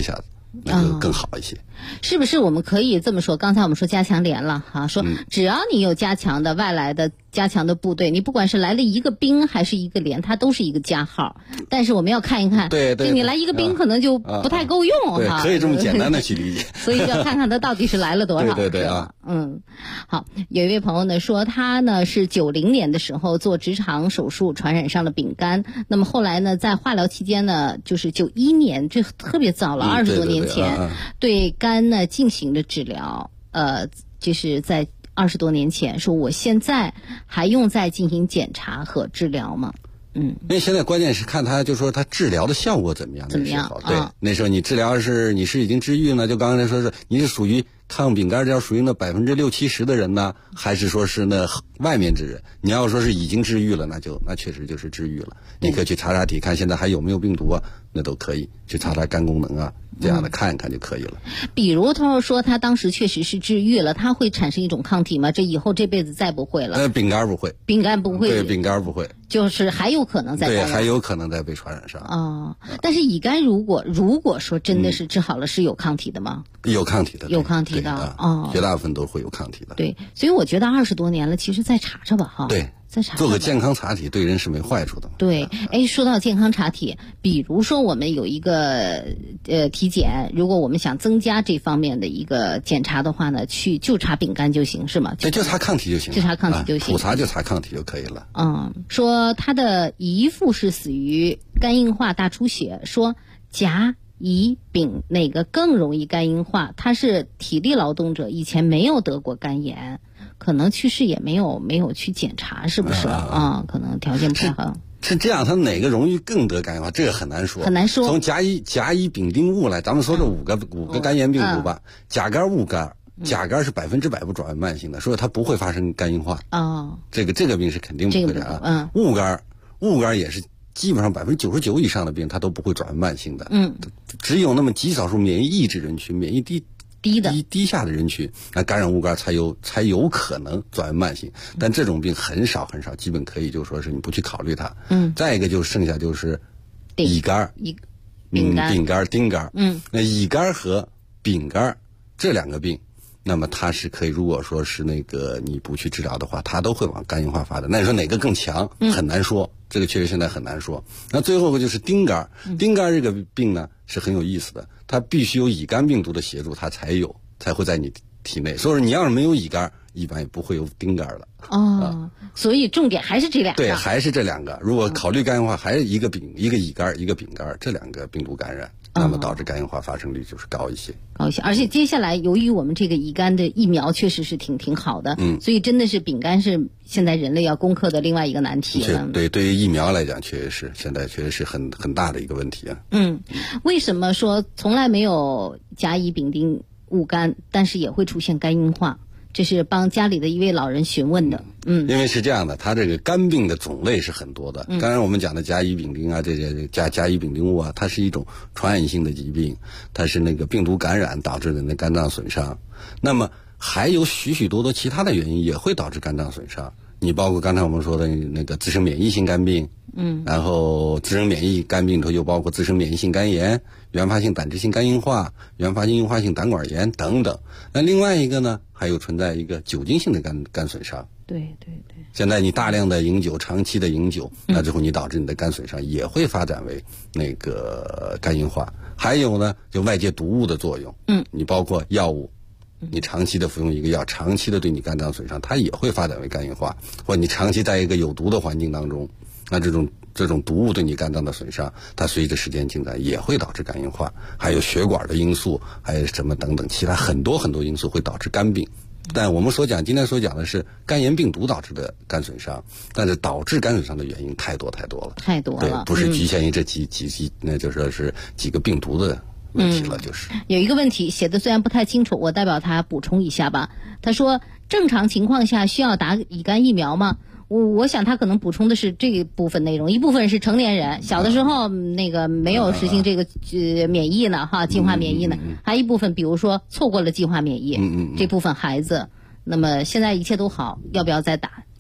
那就更好一些。 是不是我们可以这么说？刚才我们说加强连了哈，说只要你有加强的外来的加强的部队，你不管是来了一个兵还是一个连，它都是一个加号。但是我们要看一看， 对， 你来一个兵可能就不太够用哈。 可以这么简单的去理解。 所以就要看看他到底是来了多少。 对啊。 好，有一位朋友呢说他呢是90年的时候做直肠手术传染上了丙肝，那么后来呢在化疗期间呢，就是91年，这特别早了，20多年前，对肝呢进行的治疗，就是在20多年前，说我现在还用再进行检查和治疗吗？ 因为现在关键是看他，就说他治疗的效果怎么样。对，那时候你治疗你是已经治愈呢，就刚才说是你是属于抗丙肝这属于那60%-70%的人呢，还是说是那外面之人？你要说是已经治愈了，那确实就是治愈了。你可以去查体，看现在还有没有病毒啊，那都可以去查肝功能啊，这样的看一看就可以了。 比如他说他当时确实是治愈了，他会产生一种抗体吗？这以后这辈子再不会了？ 丙肝不会， 丙肝不会， 对，丙肝不会， 就是还有可能再感染， 对，还有可能再被传染上。 但是乙肝如果说真的是治好了，是有抗体的吗？ 有抗体的， 有抗体的绝大部分都会有抗体的。 对，所以我觉得20多年了，其实再查查吧哈。 对， 再查查做个健康查体对人是没坏处的嘛。 对，说到健康查体，比如说我们有一个体检，如果我们想增加这方面的一个检查的话呢，就查丙肝就行是吗？ 对，就查抗体就行， 就查抗体就行， 普查就查抗体就可以了。 说他的姨父是死于肝硬化大出血，说甲乙丙哪个更容易肝硬化？他是体力劳动者，以前没有得过肝炎，可能去世也没有去检查，是不是可能条件不太好。 是这样，他哪个容易更得肝硬化？这个很难说。 很难说。 从甲乙丙丁戊来，咱们说这五个肝炎病毒吧，甲肝、戊肝。甲肝是100%不转为慢性的，所以它不会发生肝硬化。这个病是肯定不会的。戊肝也是基本上99%以上的病它都不会转为慢性的。只有那么极少数免疫抑制人群、免疫低下的人群，那感染戊肝才有可能转为慢性。但这种病很少很少，基本可以就说是你不去考虑它。再一个就剩下就是乙肝、丙肝、丁肝。那乙肝和丙肝这两个病，那么它是可以，如果说是你不去治疗的话，它都会往肝硬化发展。那你说哪个更强？很难说，这个确实现在很难说。那最后一个就是丁肝，丁肝这个病呢是很有意思的，它必须有乙肝病毒的协助，它才会在你体内。所以说你要是没有乙肝，一般也不会有丁肝的。 所以重点还是这两个。 对，还是这两个。如果考虑肝硬化，还是一个乙肝，一个丙肝，这两个病毒感染。那么导致肝硬化发生率就是高一些， 而且接下来由于我们这个乙肝的疫苗确实是挺好的，所以真的是丙肝是现在人类要攻克的另外一个难题了。 对于疫苗来讲，现在确实是很大的一个问题啊。 为什么说从来没有甲乙丙丁戊肝，但是也会出现肝硬化？这是帮家里的一位老人询问的。 因为是这样的，它这个肝病的种类是很多的。刚才我们讲的甲乙丙丁啊，这些甲乙丙丁戊啊，它是一种传染性的疾病，它是病毒感染导致的肝脏损伤。那么还有许多其他的原因也会导致肝脏损伤。你包括刚才我们说的自身免疫性肝病，然后自身免疫肝病里头又包括自身免疫性肝炎、原发性胆汁性肝硬化、原发性硬化性胆管炎等等。那另外一个呢，还有存在一个酒精性的肝损伤。 对。 现在你大量的饮酒，长期的饮酒，那最后你导致你的肝损伤也会发展为肝硬化。还有呢，就外界毒物的作用。你包括药物。你长期的服用一个药，长期的对你肝脏损伤，它也会发展为肝硬化。或者你长期在一个有毒的环境当中，那这种毒物对你肝脏的损伤，它随着时间进展也会导致肝硬化。还有血管的因素，还有什么等等其他很多因素会导致肝病。但我们今天所讲的是肝炎病毒导致的肝损伤，但是导致肝损伤的原因太多了。对，不是局限于这几那就说是几个病毒的问题了。 有一个问题写的虽然不太清楚，我代表他补充一下吧。他说正常情况下需要打乙肝疫苗吗？我想他可能补充的是这一部分内容。一部分是成年人，小的时候没有实行这个免疫呢计划免疫呢，还一部分比如说错过了计划免疫，这部分孩子，那么现在一切都好，要不要再打？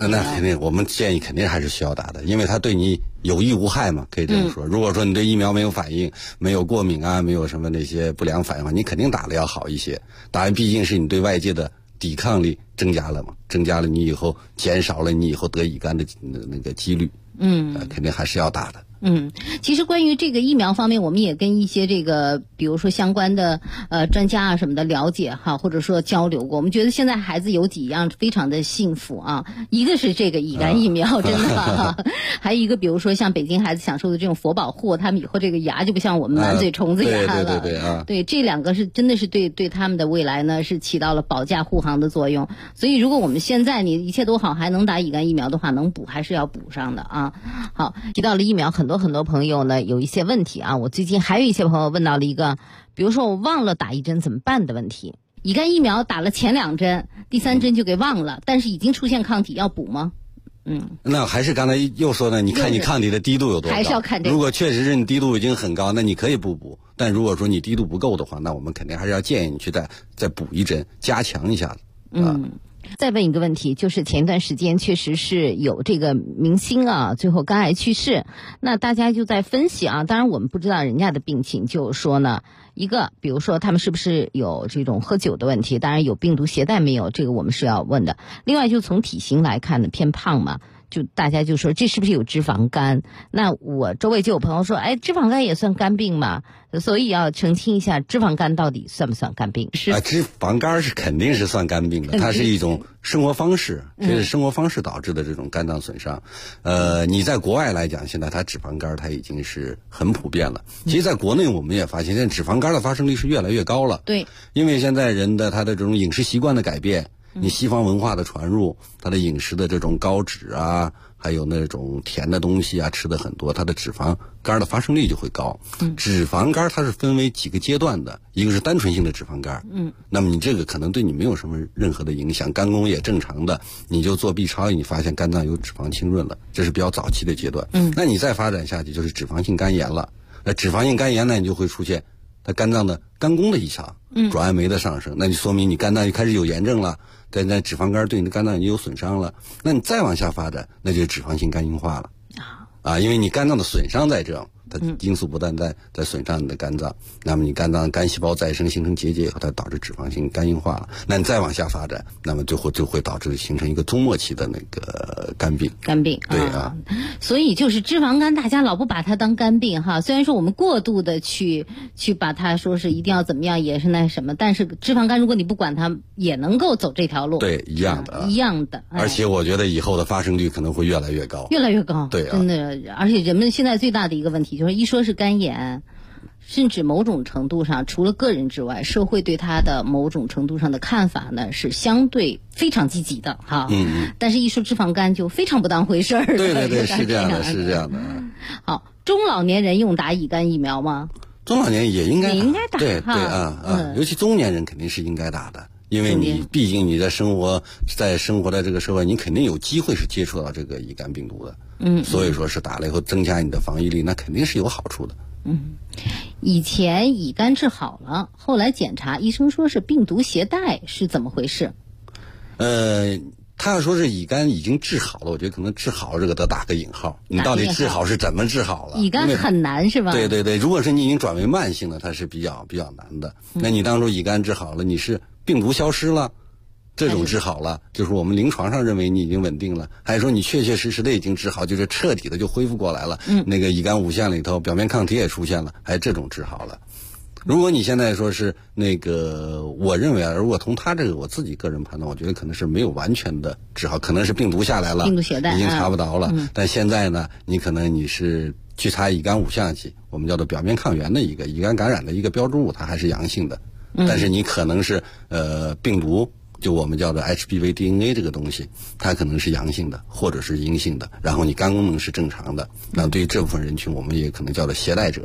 那肯定，我们建议肯定还是需要打的，因为它对你有益无害嘛，可以这么说。如果说你对疫苗没有反应，没有过敏啊，没有什么那些不良反应的话，你肯定打了要好一些。打完毕竟是你对外界的抵抗力增加了嘛，增加了你以后减少了你以后得乙肝的那个几率。肯定还是要打的。 其实关于这个疫苗方面，我们也跟一些这个比如说相关的专家啊什么的了解哈，或者说交流过。我们觉得现在孩子有几样非常的幸福啊，一个是这个乙肝疫苗，真的还有一个比如说像北京孩子享受的这种佛保护，他们以后这个牙就不像我们满嘴虫子牙了。对，这两个是真的是对他们的未来呢是起到了保驾护航的作用。所以如果我们现在你一切都好还能打乙肝疫苗的话，能补还是要补上的啊。好，提到了疫苗，很多朋友呢有一些问题啊，我最近还有一些朋友问到了一个，比如说我忘了打一针怎么办的问题。乙肝疫苗打了前2针，第3针就给忘了，但是已经出现抗体，要补吗？ 那还是刚才又说呢，你看你抗体的低度有多高， 还是要看这个。 如果确实是你低度已经很高，那你可以不补，但如果说你低度不够的话，那我们肯定还是要建议你去再补一针，加强一下子。 再问一个问题，就是前一段时间确实是有这个明星啊，最后肝癌去世，那大家就在分析啊，当然我们不知道人家的病情，就是说呢，一个比如说他们是不是有这种喝酒的问题，当然有病毒携带没有，这个我们是要问的。另外就从体型来看呢，偏胖嘛，就大家就说这是不是有脂肪肝？那我周围就有朋友说，脂肪肝也算肝病嘛，所以要澄清一下，脂肪肝到底算不算肝病？ 脂肪肝是肯定是算肝病的，它是一种生活方式，这是生活方式导致的这种肝脏损伤。你在国外来讲，现在它脂肪肝它已经是很普遍了。其实在国内我们也发现，现在脂肪肝的发生率是越来越高了。 对， 因为现在人的他的这种饮食习惯的改变，你西方文化的传入，他的饮食的这种高脂啊，还有那种甜的东西啊，吃的很多，它的脂肪肝的发生率就会高。脂肪肝它是分为几个阶段的，一个是单纯性的脂肪肝，那么你这个可能对你没有什么任何的影响，肝功也正常的，你就做 B 超，你发现肝脏有脂肪浸润了，这是比较早期的阶段。那你再发展下去就是脂肪性肝炎了。那脂肪性肝炎呢，你就会出现它肝脏的肝功的异常，转氨酶的上升，那就说明你肝脏就开始有炎症了，那脂肪肝对你的肝脏已经有损伤了。那你再往下发展，那就是脂肪性肝硬化了因为你肝脏的损伤在这，它因素不断在损伤你的肝脏，那么你肝脏肝细胞再生形成结节以后，它导致脂肪性肝硬化了。那你再往下发展，那么就会导致形成一个中末期的那个肝病。对啊， 所以就是脂肪肝，大家老不把它当肝病哈。虽然说我们过度的去把它说是一定要怎么样，也是那什么，但是脂肪肝如果你不管它，也能够走这条路。 对，一样的。 而且我觉得以后的发生率可能会越来越高。 越来越高。 对啊， 真的。而且人们现在最大的一个问题就是一说是肝炎，甚至某种程度上除了个人之外，社会对他的某种程度上的看法呢是相对非常积极的哈。但是一说脂肪肝就非常不当回事儿。 对，是这样的。 好，中老年人用打乙肝疫苗吗？ 中老年也应该打。对尤其中年人肯定是应该打的。因为你毕竟你在生活的这个社会，你肯定有机会是接触到这个乙肝病毒的。所以说是打了以后增加你的防御力，那肯定是有好处的。 以前乙肝治好了，后来检查医生说是病毒携带，是怎么回事？ 他要说是乙肝已经治好了，我觉得可能治好这个得打个引号。你到底治好是怎么治好了？ 乙肝很难是吧？ 对，如果是你已经转为慢性的，它是比较难的。那你当初乙肝治好了，你是病毒消失了，这种治好了，就是我们临床上认为你已经稳定了，还是说你确实的已经治好，就是彻底的就恢复过来了？那个乙肝5项里头表面抗体也出现了，还这种治好了。如果你现在说是那个，我认为如果从他这个我自己个人判断，我觉得可能是没有完全的治好，可能是病毒下来了， 病毒携带已经查不着了。但现在呢，你可能你是去查乙肝5项系，我们叫做表面抗原的一个乙肝感染的一个标志物，它还是阳性的。但是你可能是病毒，就我们叫做 HBV DNA 这个东西，它可能是阳性的或者是阴性的，然后你肝功能是正常的。那对于这部分人群，我们也可能叫做携带者。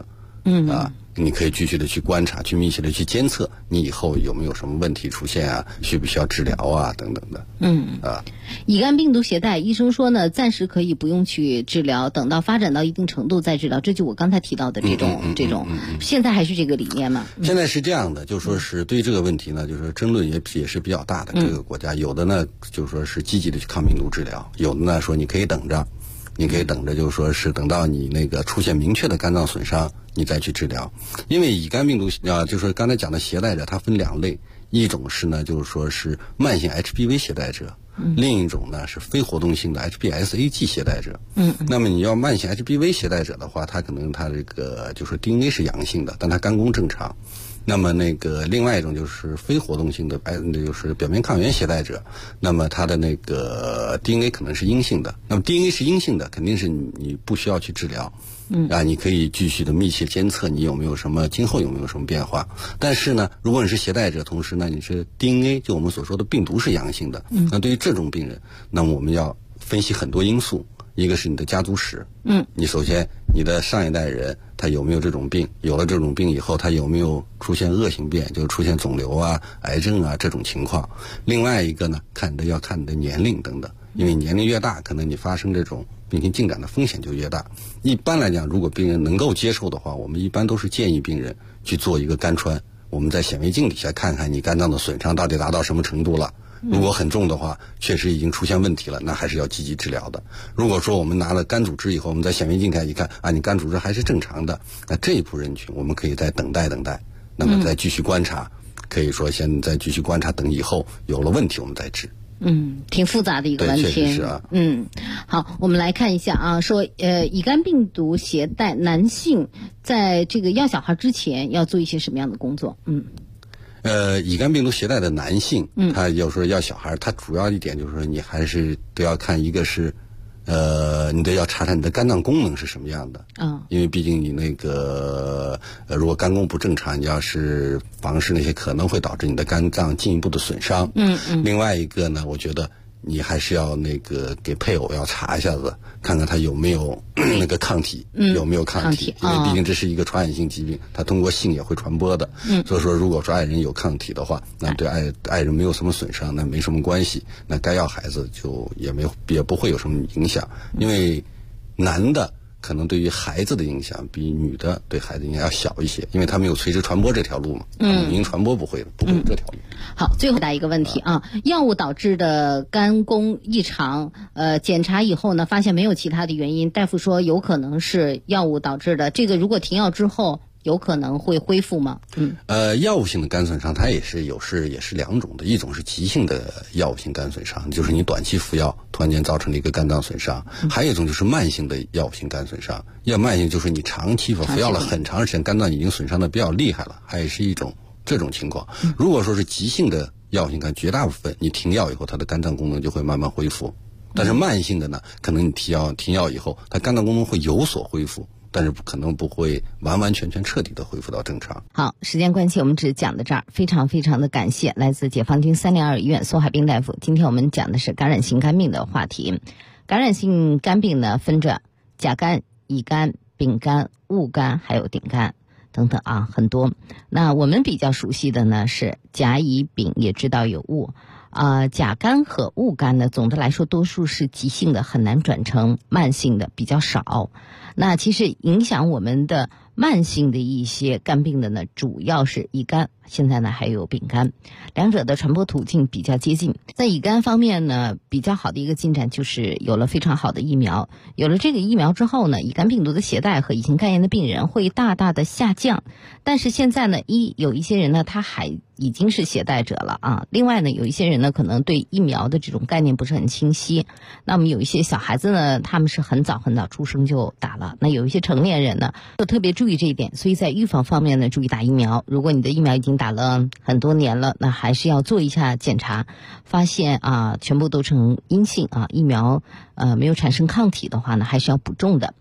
你可以继续的去观察，去密切的去监测你以后有没有什么问题出现啊，需不需要治疗啊等等的。 乙肝病毒携带，医生说呢，暂时可以不用去治疗，等到发展到一定程度再治疗。这就我刚才提到的这种，现在还是这个理念吗？ 现在是这样的，就说是对这个问题呢，就是说争论也是比较大的。这个国家有的呢，就说是积极的去抗病毒治疗，有的呢说你可以等着，就是说是等到你那个出现明确的肝脏损伤，你再去治疗。因为乙肝病毒就是刚才讲的携带者，它分2类，一种是呢，就是说是慢性 HBV 携带者，另一种呢是非活动性的 HBsAg 携带者。那么你要慢性 HBV 携带者的话，它可能它这个就是 DNA 是阳性的，但它肝功正常。那么那个另外一种就是非活动性的，就是表面抗原携带者，那么它的那个 DNA 可能是阴性的。那么 DNA 是阴性的，肯定是你不需要去治疗。你可以继续的密切监测你有没有什么今后有没有什么变化。但是呢，如果你是携带者，同时呢你是 DNA 就我们所说的病毒是阳性的，那对于这种病人，那么我们要分析很多因素。一个是你的家族史，你首先你的上一代人他有没有这种病，有了这种病以后他有没有出现恶性变，就是出现肿瘤啊、癌症啊这种情况。另外一个呢，要看你的年龄等等，因为年龄越大，可能你发生这种病情进展的风险就越大。一般来讲，如果病人能够接受的话，我们一般都是建议病人去做一个肝穿，我们在显微镜底下看看你肝脏的损伤到底达到什么程度了。如果很重的话，确实已经出现问题了，那还是要积极治疗的。如果说我们拿了肝组织以后，我们在显微镜看一看你肝组织还是正常的，那这一部人群我们可以再等待，那么再继续观察，可以说现在继续观察，等以后有了问题我们再治。 挺复杂的一个问题。 对，确实是啊。 好，我们来看一下啊，说乙肝病毒携带男性在这个要小孩之前要做一些什么样的工作？ 乙肝病毒携带的男性，他有时候要小孩，他主要一点就是说你还是都要看，一个是你得要查查你的肝脏功能是什么样的。因为毕竟你那个如果肝功不正常，你要是房事那些可能会导致你的肝脏进一步的损伤。另外一个呢，我觉得你还是要那个给配偶要查一下子，看看他有没有那个抗体，有没有抗体，因为毕竟这是一个传染性疾病，它通过性也会传播的。所以说如果说爱人有抗体的话，那对爱人没有什么损伤，那没什么关系，那该要孩子就也不会有什么影响。因为男的可能对于孩子的影响比女的对孩子影响要小一些，因为他没有垂直传播这条路嘛。母婴传播不会有这条路。 好，最后答一个问题药物导致的肝功异常，检查以后呢，发现没有其他的原因，大夫说有可能是药物导致的。这个如果停药之后，有可能会恢复吗？ 药物性的肝损伤它也是2种的，一种是急性的药物性肝损伤，就是你短期服药突然间造成了一个肝脏损伤；还有一种就是慢性的药物性肝损伤。慢性就是你长期服药了很长时间，肝脏已经损伤的比较厉害了，还是一种这种情况。如果说是急性的药物性肝，绝大部分你停药以后，它的肝脏功能就会慢慢恢复。但是慢性的呢，可能你停药以后，它肝脏功能会有所恢复，但是可能不会完完全全彻底的恢复到正常。 好，时间关系我们只讲到这儿，非常非常的感谢来自解放军302医院宋海兵大夫。今天我们讲的是感染性肝病的话题。感染性肝病呢，分着甲肝、乙肝、丙肝、戊肝还有丙肝等等很多。那我们比较熟悉的呢是甲、乙、丙，也知道有戊。甲肝和戊肝呢，总的来说多数是急性的，很难转成慢性的，比较少。那其实影响我们的慢性的一些肝病的呢，主要是乙肝，现在呢还有丙肝，两者的传播途径比较接近。在乙肝方面呢，比较好的一个进展就是有了非常好的疫苗。有了这个疫苗之后呢，乙肝病毒的携带和乙型肝炎的病人会大大的下降。但是现在呢，有一些人呢，他还已经是携带者了另外呢，有一些人呢，可能对疫苗的这种概念不是很清晰。那么有一些小孩子呢，他们是很早出生就打了。那有一些成年人呢，就特别注意这一点。所以在预防方面呢，注意打疫苗。如果你的疫苗已经打了很多年了，那还是要做一下检查，发现全部都呈阴性疫苗没有产生抗体的话呢，还是要补种的。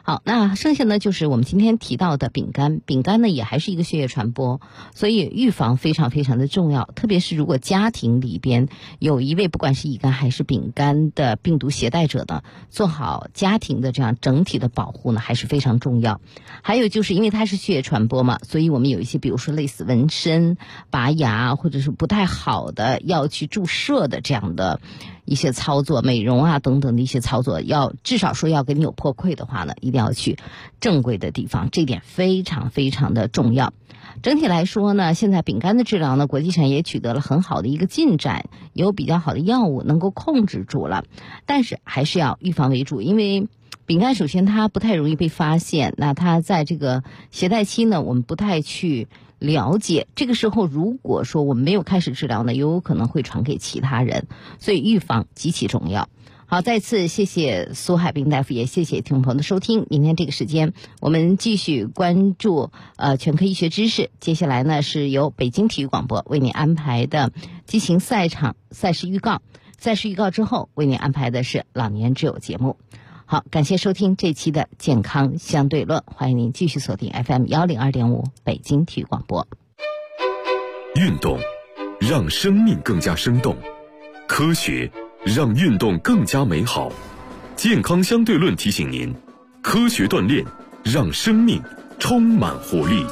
好，那剩下呢就是我们今天提到的丙肝。丙肝呢也还是一个血液传播，所以预防非常非常的重要。特别是如果家庭里边有一位不管是乙肝还是丙肝的病毒携带者呢，做好家庭的这样整体的保护呢还是非常重要。还有就是因为它是血液传播嘛，所以我们有一些比如说类似纹身、拔牙或者是不太好的要去注射的这样的一些操作，美容啊等等的一些操作，要至少说要给你有破溃的话呢，一定要去正规的地方，这点非常非常的重要。整体来说呢，现在丙肝的治疗呢，国际上也取得了很好的一个进展，有比较好的药物能够控制住了，但是还是要预防为主，因为丙肝首先它不太容易被发现，那它在这个携带期呢，我们不太去了解，这个时候如果说我们没有开始治疗呢，有可能会传给其他人，所以预防极其重要。好，再次谢谢苏海滨大夫，也谢谢听众朋友的收听。明天这个时间我们继续关注全科医学知识，接下来呢是由北京体育广播为您安排的激情赛场赛事预告，赛事预告之后为您安排的是老年之友节目。好，感谢收听这期的健康相对论，欢迎您继续锁定 FM102.5 北京体育广播。 运动让生命更加生动，科学让运动更加美好。健康相对论提醒您，科学锻炼让生命充满活力。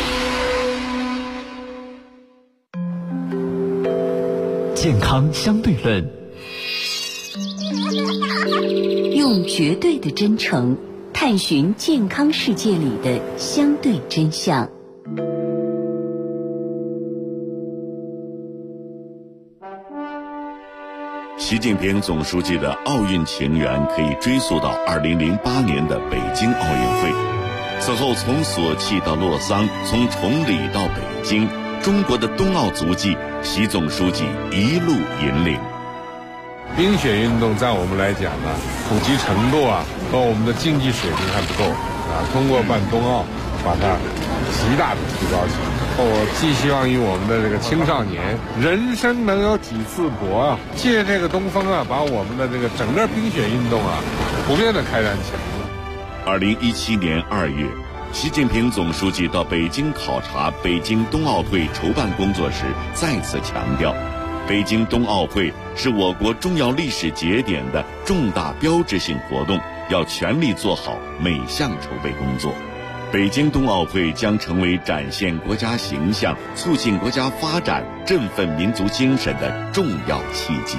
健康相对论， 用绝对的真诚探寻健康世界里的相对真相。 习近平总书记的奥运情缘可以追溯到2008年的北京奥运会。此后从索契到洛桑，从崇礼到北京，中国的冬奥足迹，习总书记一路引领。 冰雪运动在我们来讲呢，普及程度和我们的竞技水平还不够通过办冬奥，把它极大的提高起来。我寄希望于我们的这个青少年，人生能有几次搏借这个东风把我们的这个整个冰雪运动普遍的开展起来。 2017年2月，习近平总书记到北京考察北京冬奥会筹办工作时，再次强调，北京冬奥会是我国重要历史节点的重大标志性活动，要全力做好每项筹备工作。北京冬奥会将成为展现国家形象、促进国家发展、振奋民族精神的重要契机。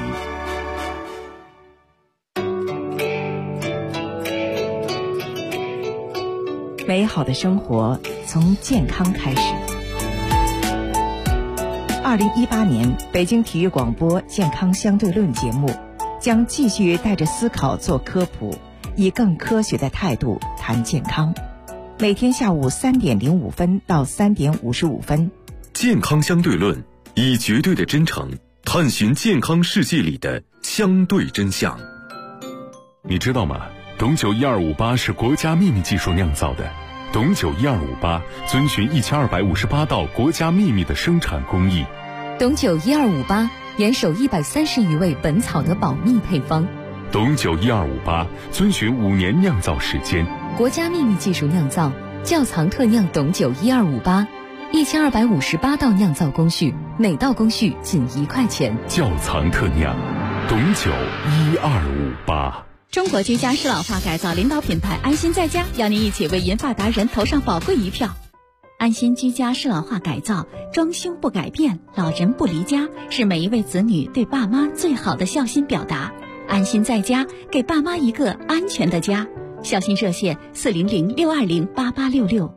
美好的生活从健康开始。2018年北京体育广播健康相对论节目将继续带着思考做科普，以更科学的态度谈健康。每天下午3点05分到3点55分， 健康相对论以绝对的真诚探寻健康世界里的相对真相。 你知道吗？董酒1258是国家秘密技术酿造的。董酒1258遵循1258道国家秘密的生产工艺。 董酒1258严守130余位本草的保密配方。 董酒1258遵循5年酿造时间。 国家秘密技术酿造，窖藏特酿董酒1258，1258道酿造工序，每道工序仅1块钱。 窖藏特酿，董酒1258。 中国居家适老化改造领导品牌安心在家，邀您一起为银发达人投上宝贵一票。安心居家适老化改造，装修不改变，老人不离家，是每一位子女对爸妈最好的孝心表达。安心在家，给爸妈一个安全的家。孝心热线400-620-8866。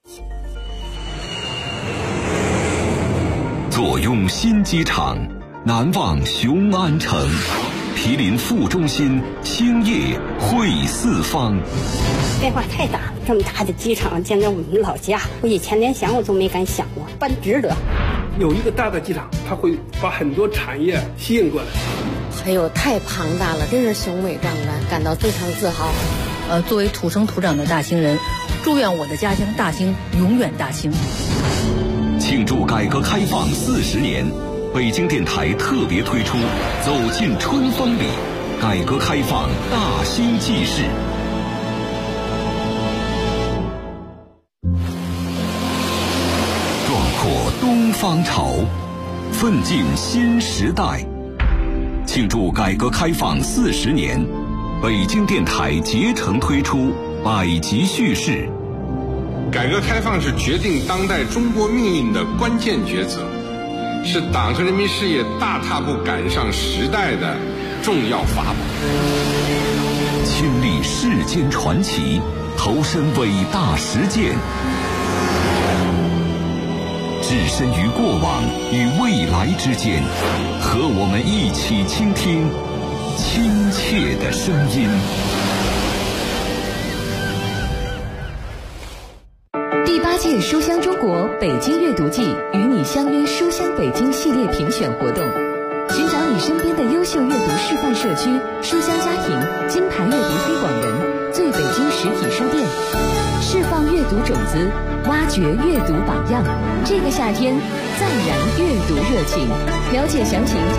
坐拥新机场，难忘雄安城。毗邻副中心，青叶汇四方。 变化太大了，这么大的机场建在我们老家，我以前连想我都没敢想过，办值得。 有一个大的机场，它会把很多产业吸引过来。 还有太庞大了，真是雄伟壮观，感到非常自豪。 作为土生土长的大兴人，祝愿我的家乡大兴永远大兴。 庆祝改革开放40年，北京电台特别推出《走进春风里》，改革开放大兴纪事。 方潮，奋进新时代。庆祝改革开放40年，北京电台竭诚推出百集叙事。 改革开放是决定当代中国命运的关键抉择，是党和人民事业大踏步赶上时代的重要法宝。 亲历世间传奇，投身伟大实践，置身于过往与未来之间，和我们一起倾听亲切的声音。 第8届书香中国北京阅读季与你相约书香北京系列评选活动，寻找你身边的优秀阅读示范社区、书香家庭、金牌阅读推广人、最北京实体书店，释放阅读种子，挖掘阅读榜样。这个夏天，再燃阅读热情。了解详情。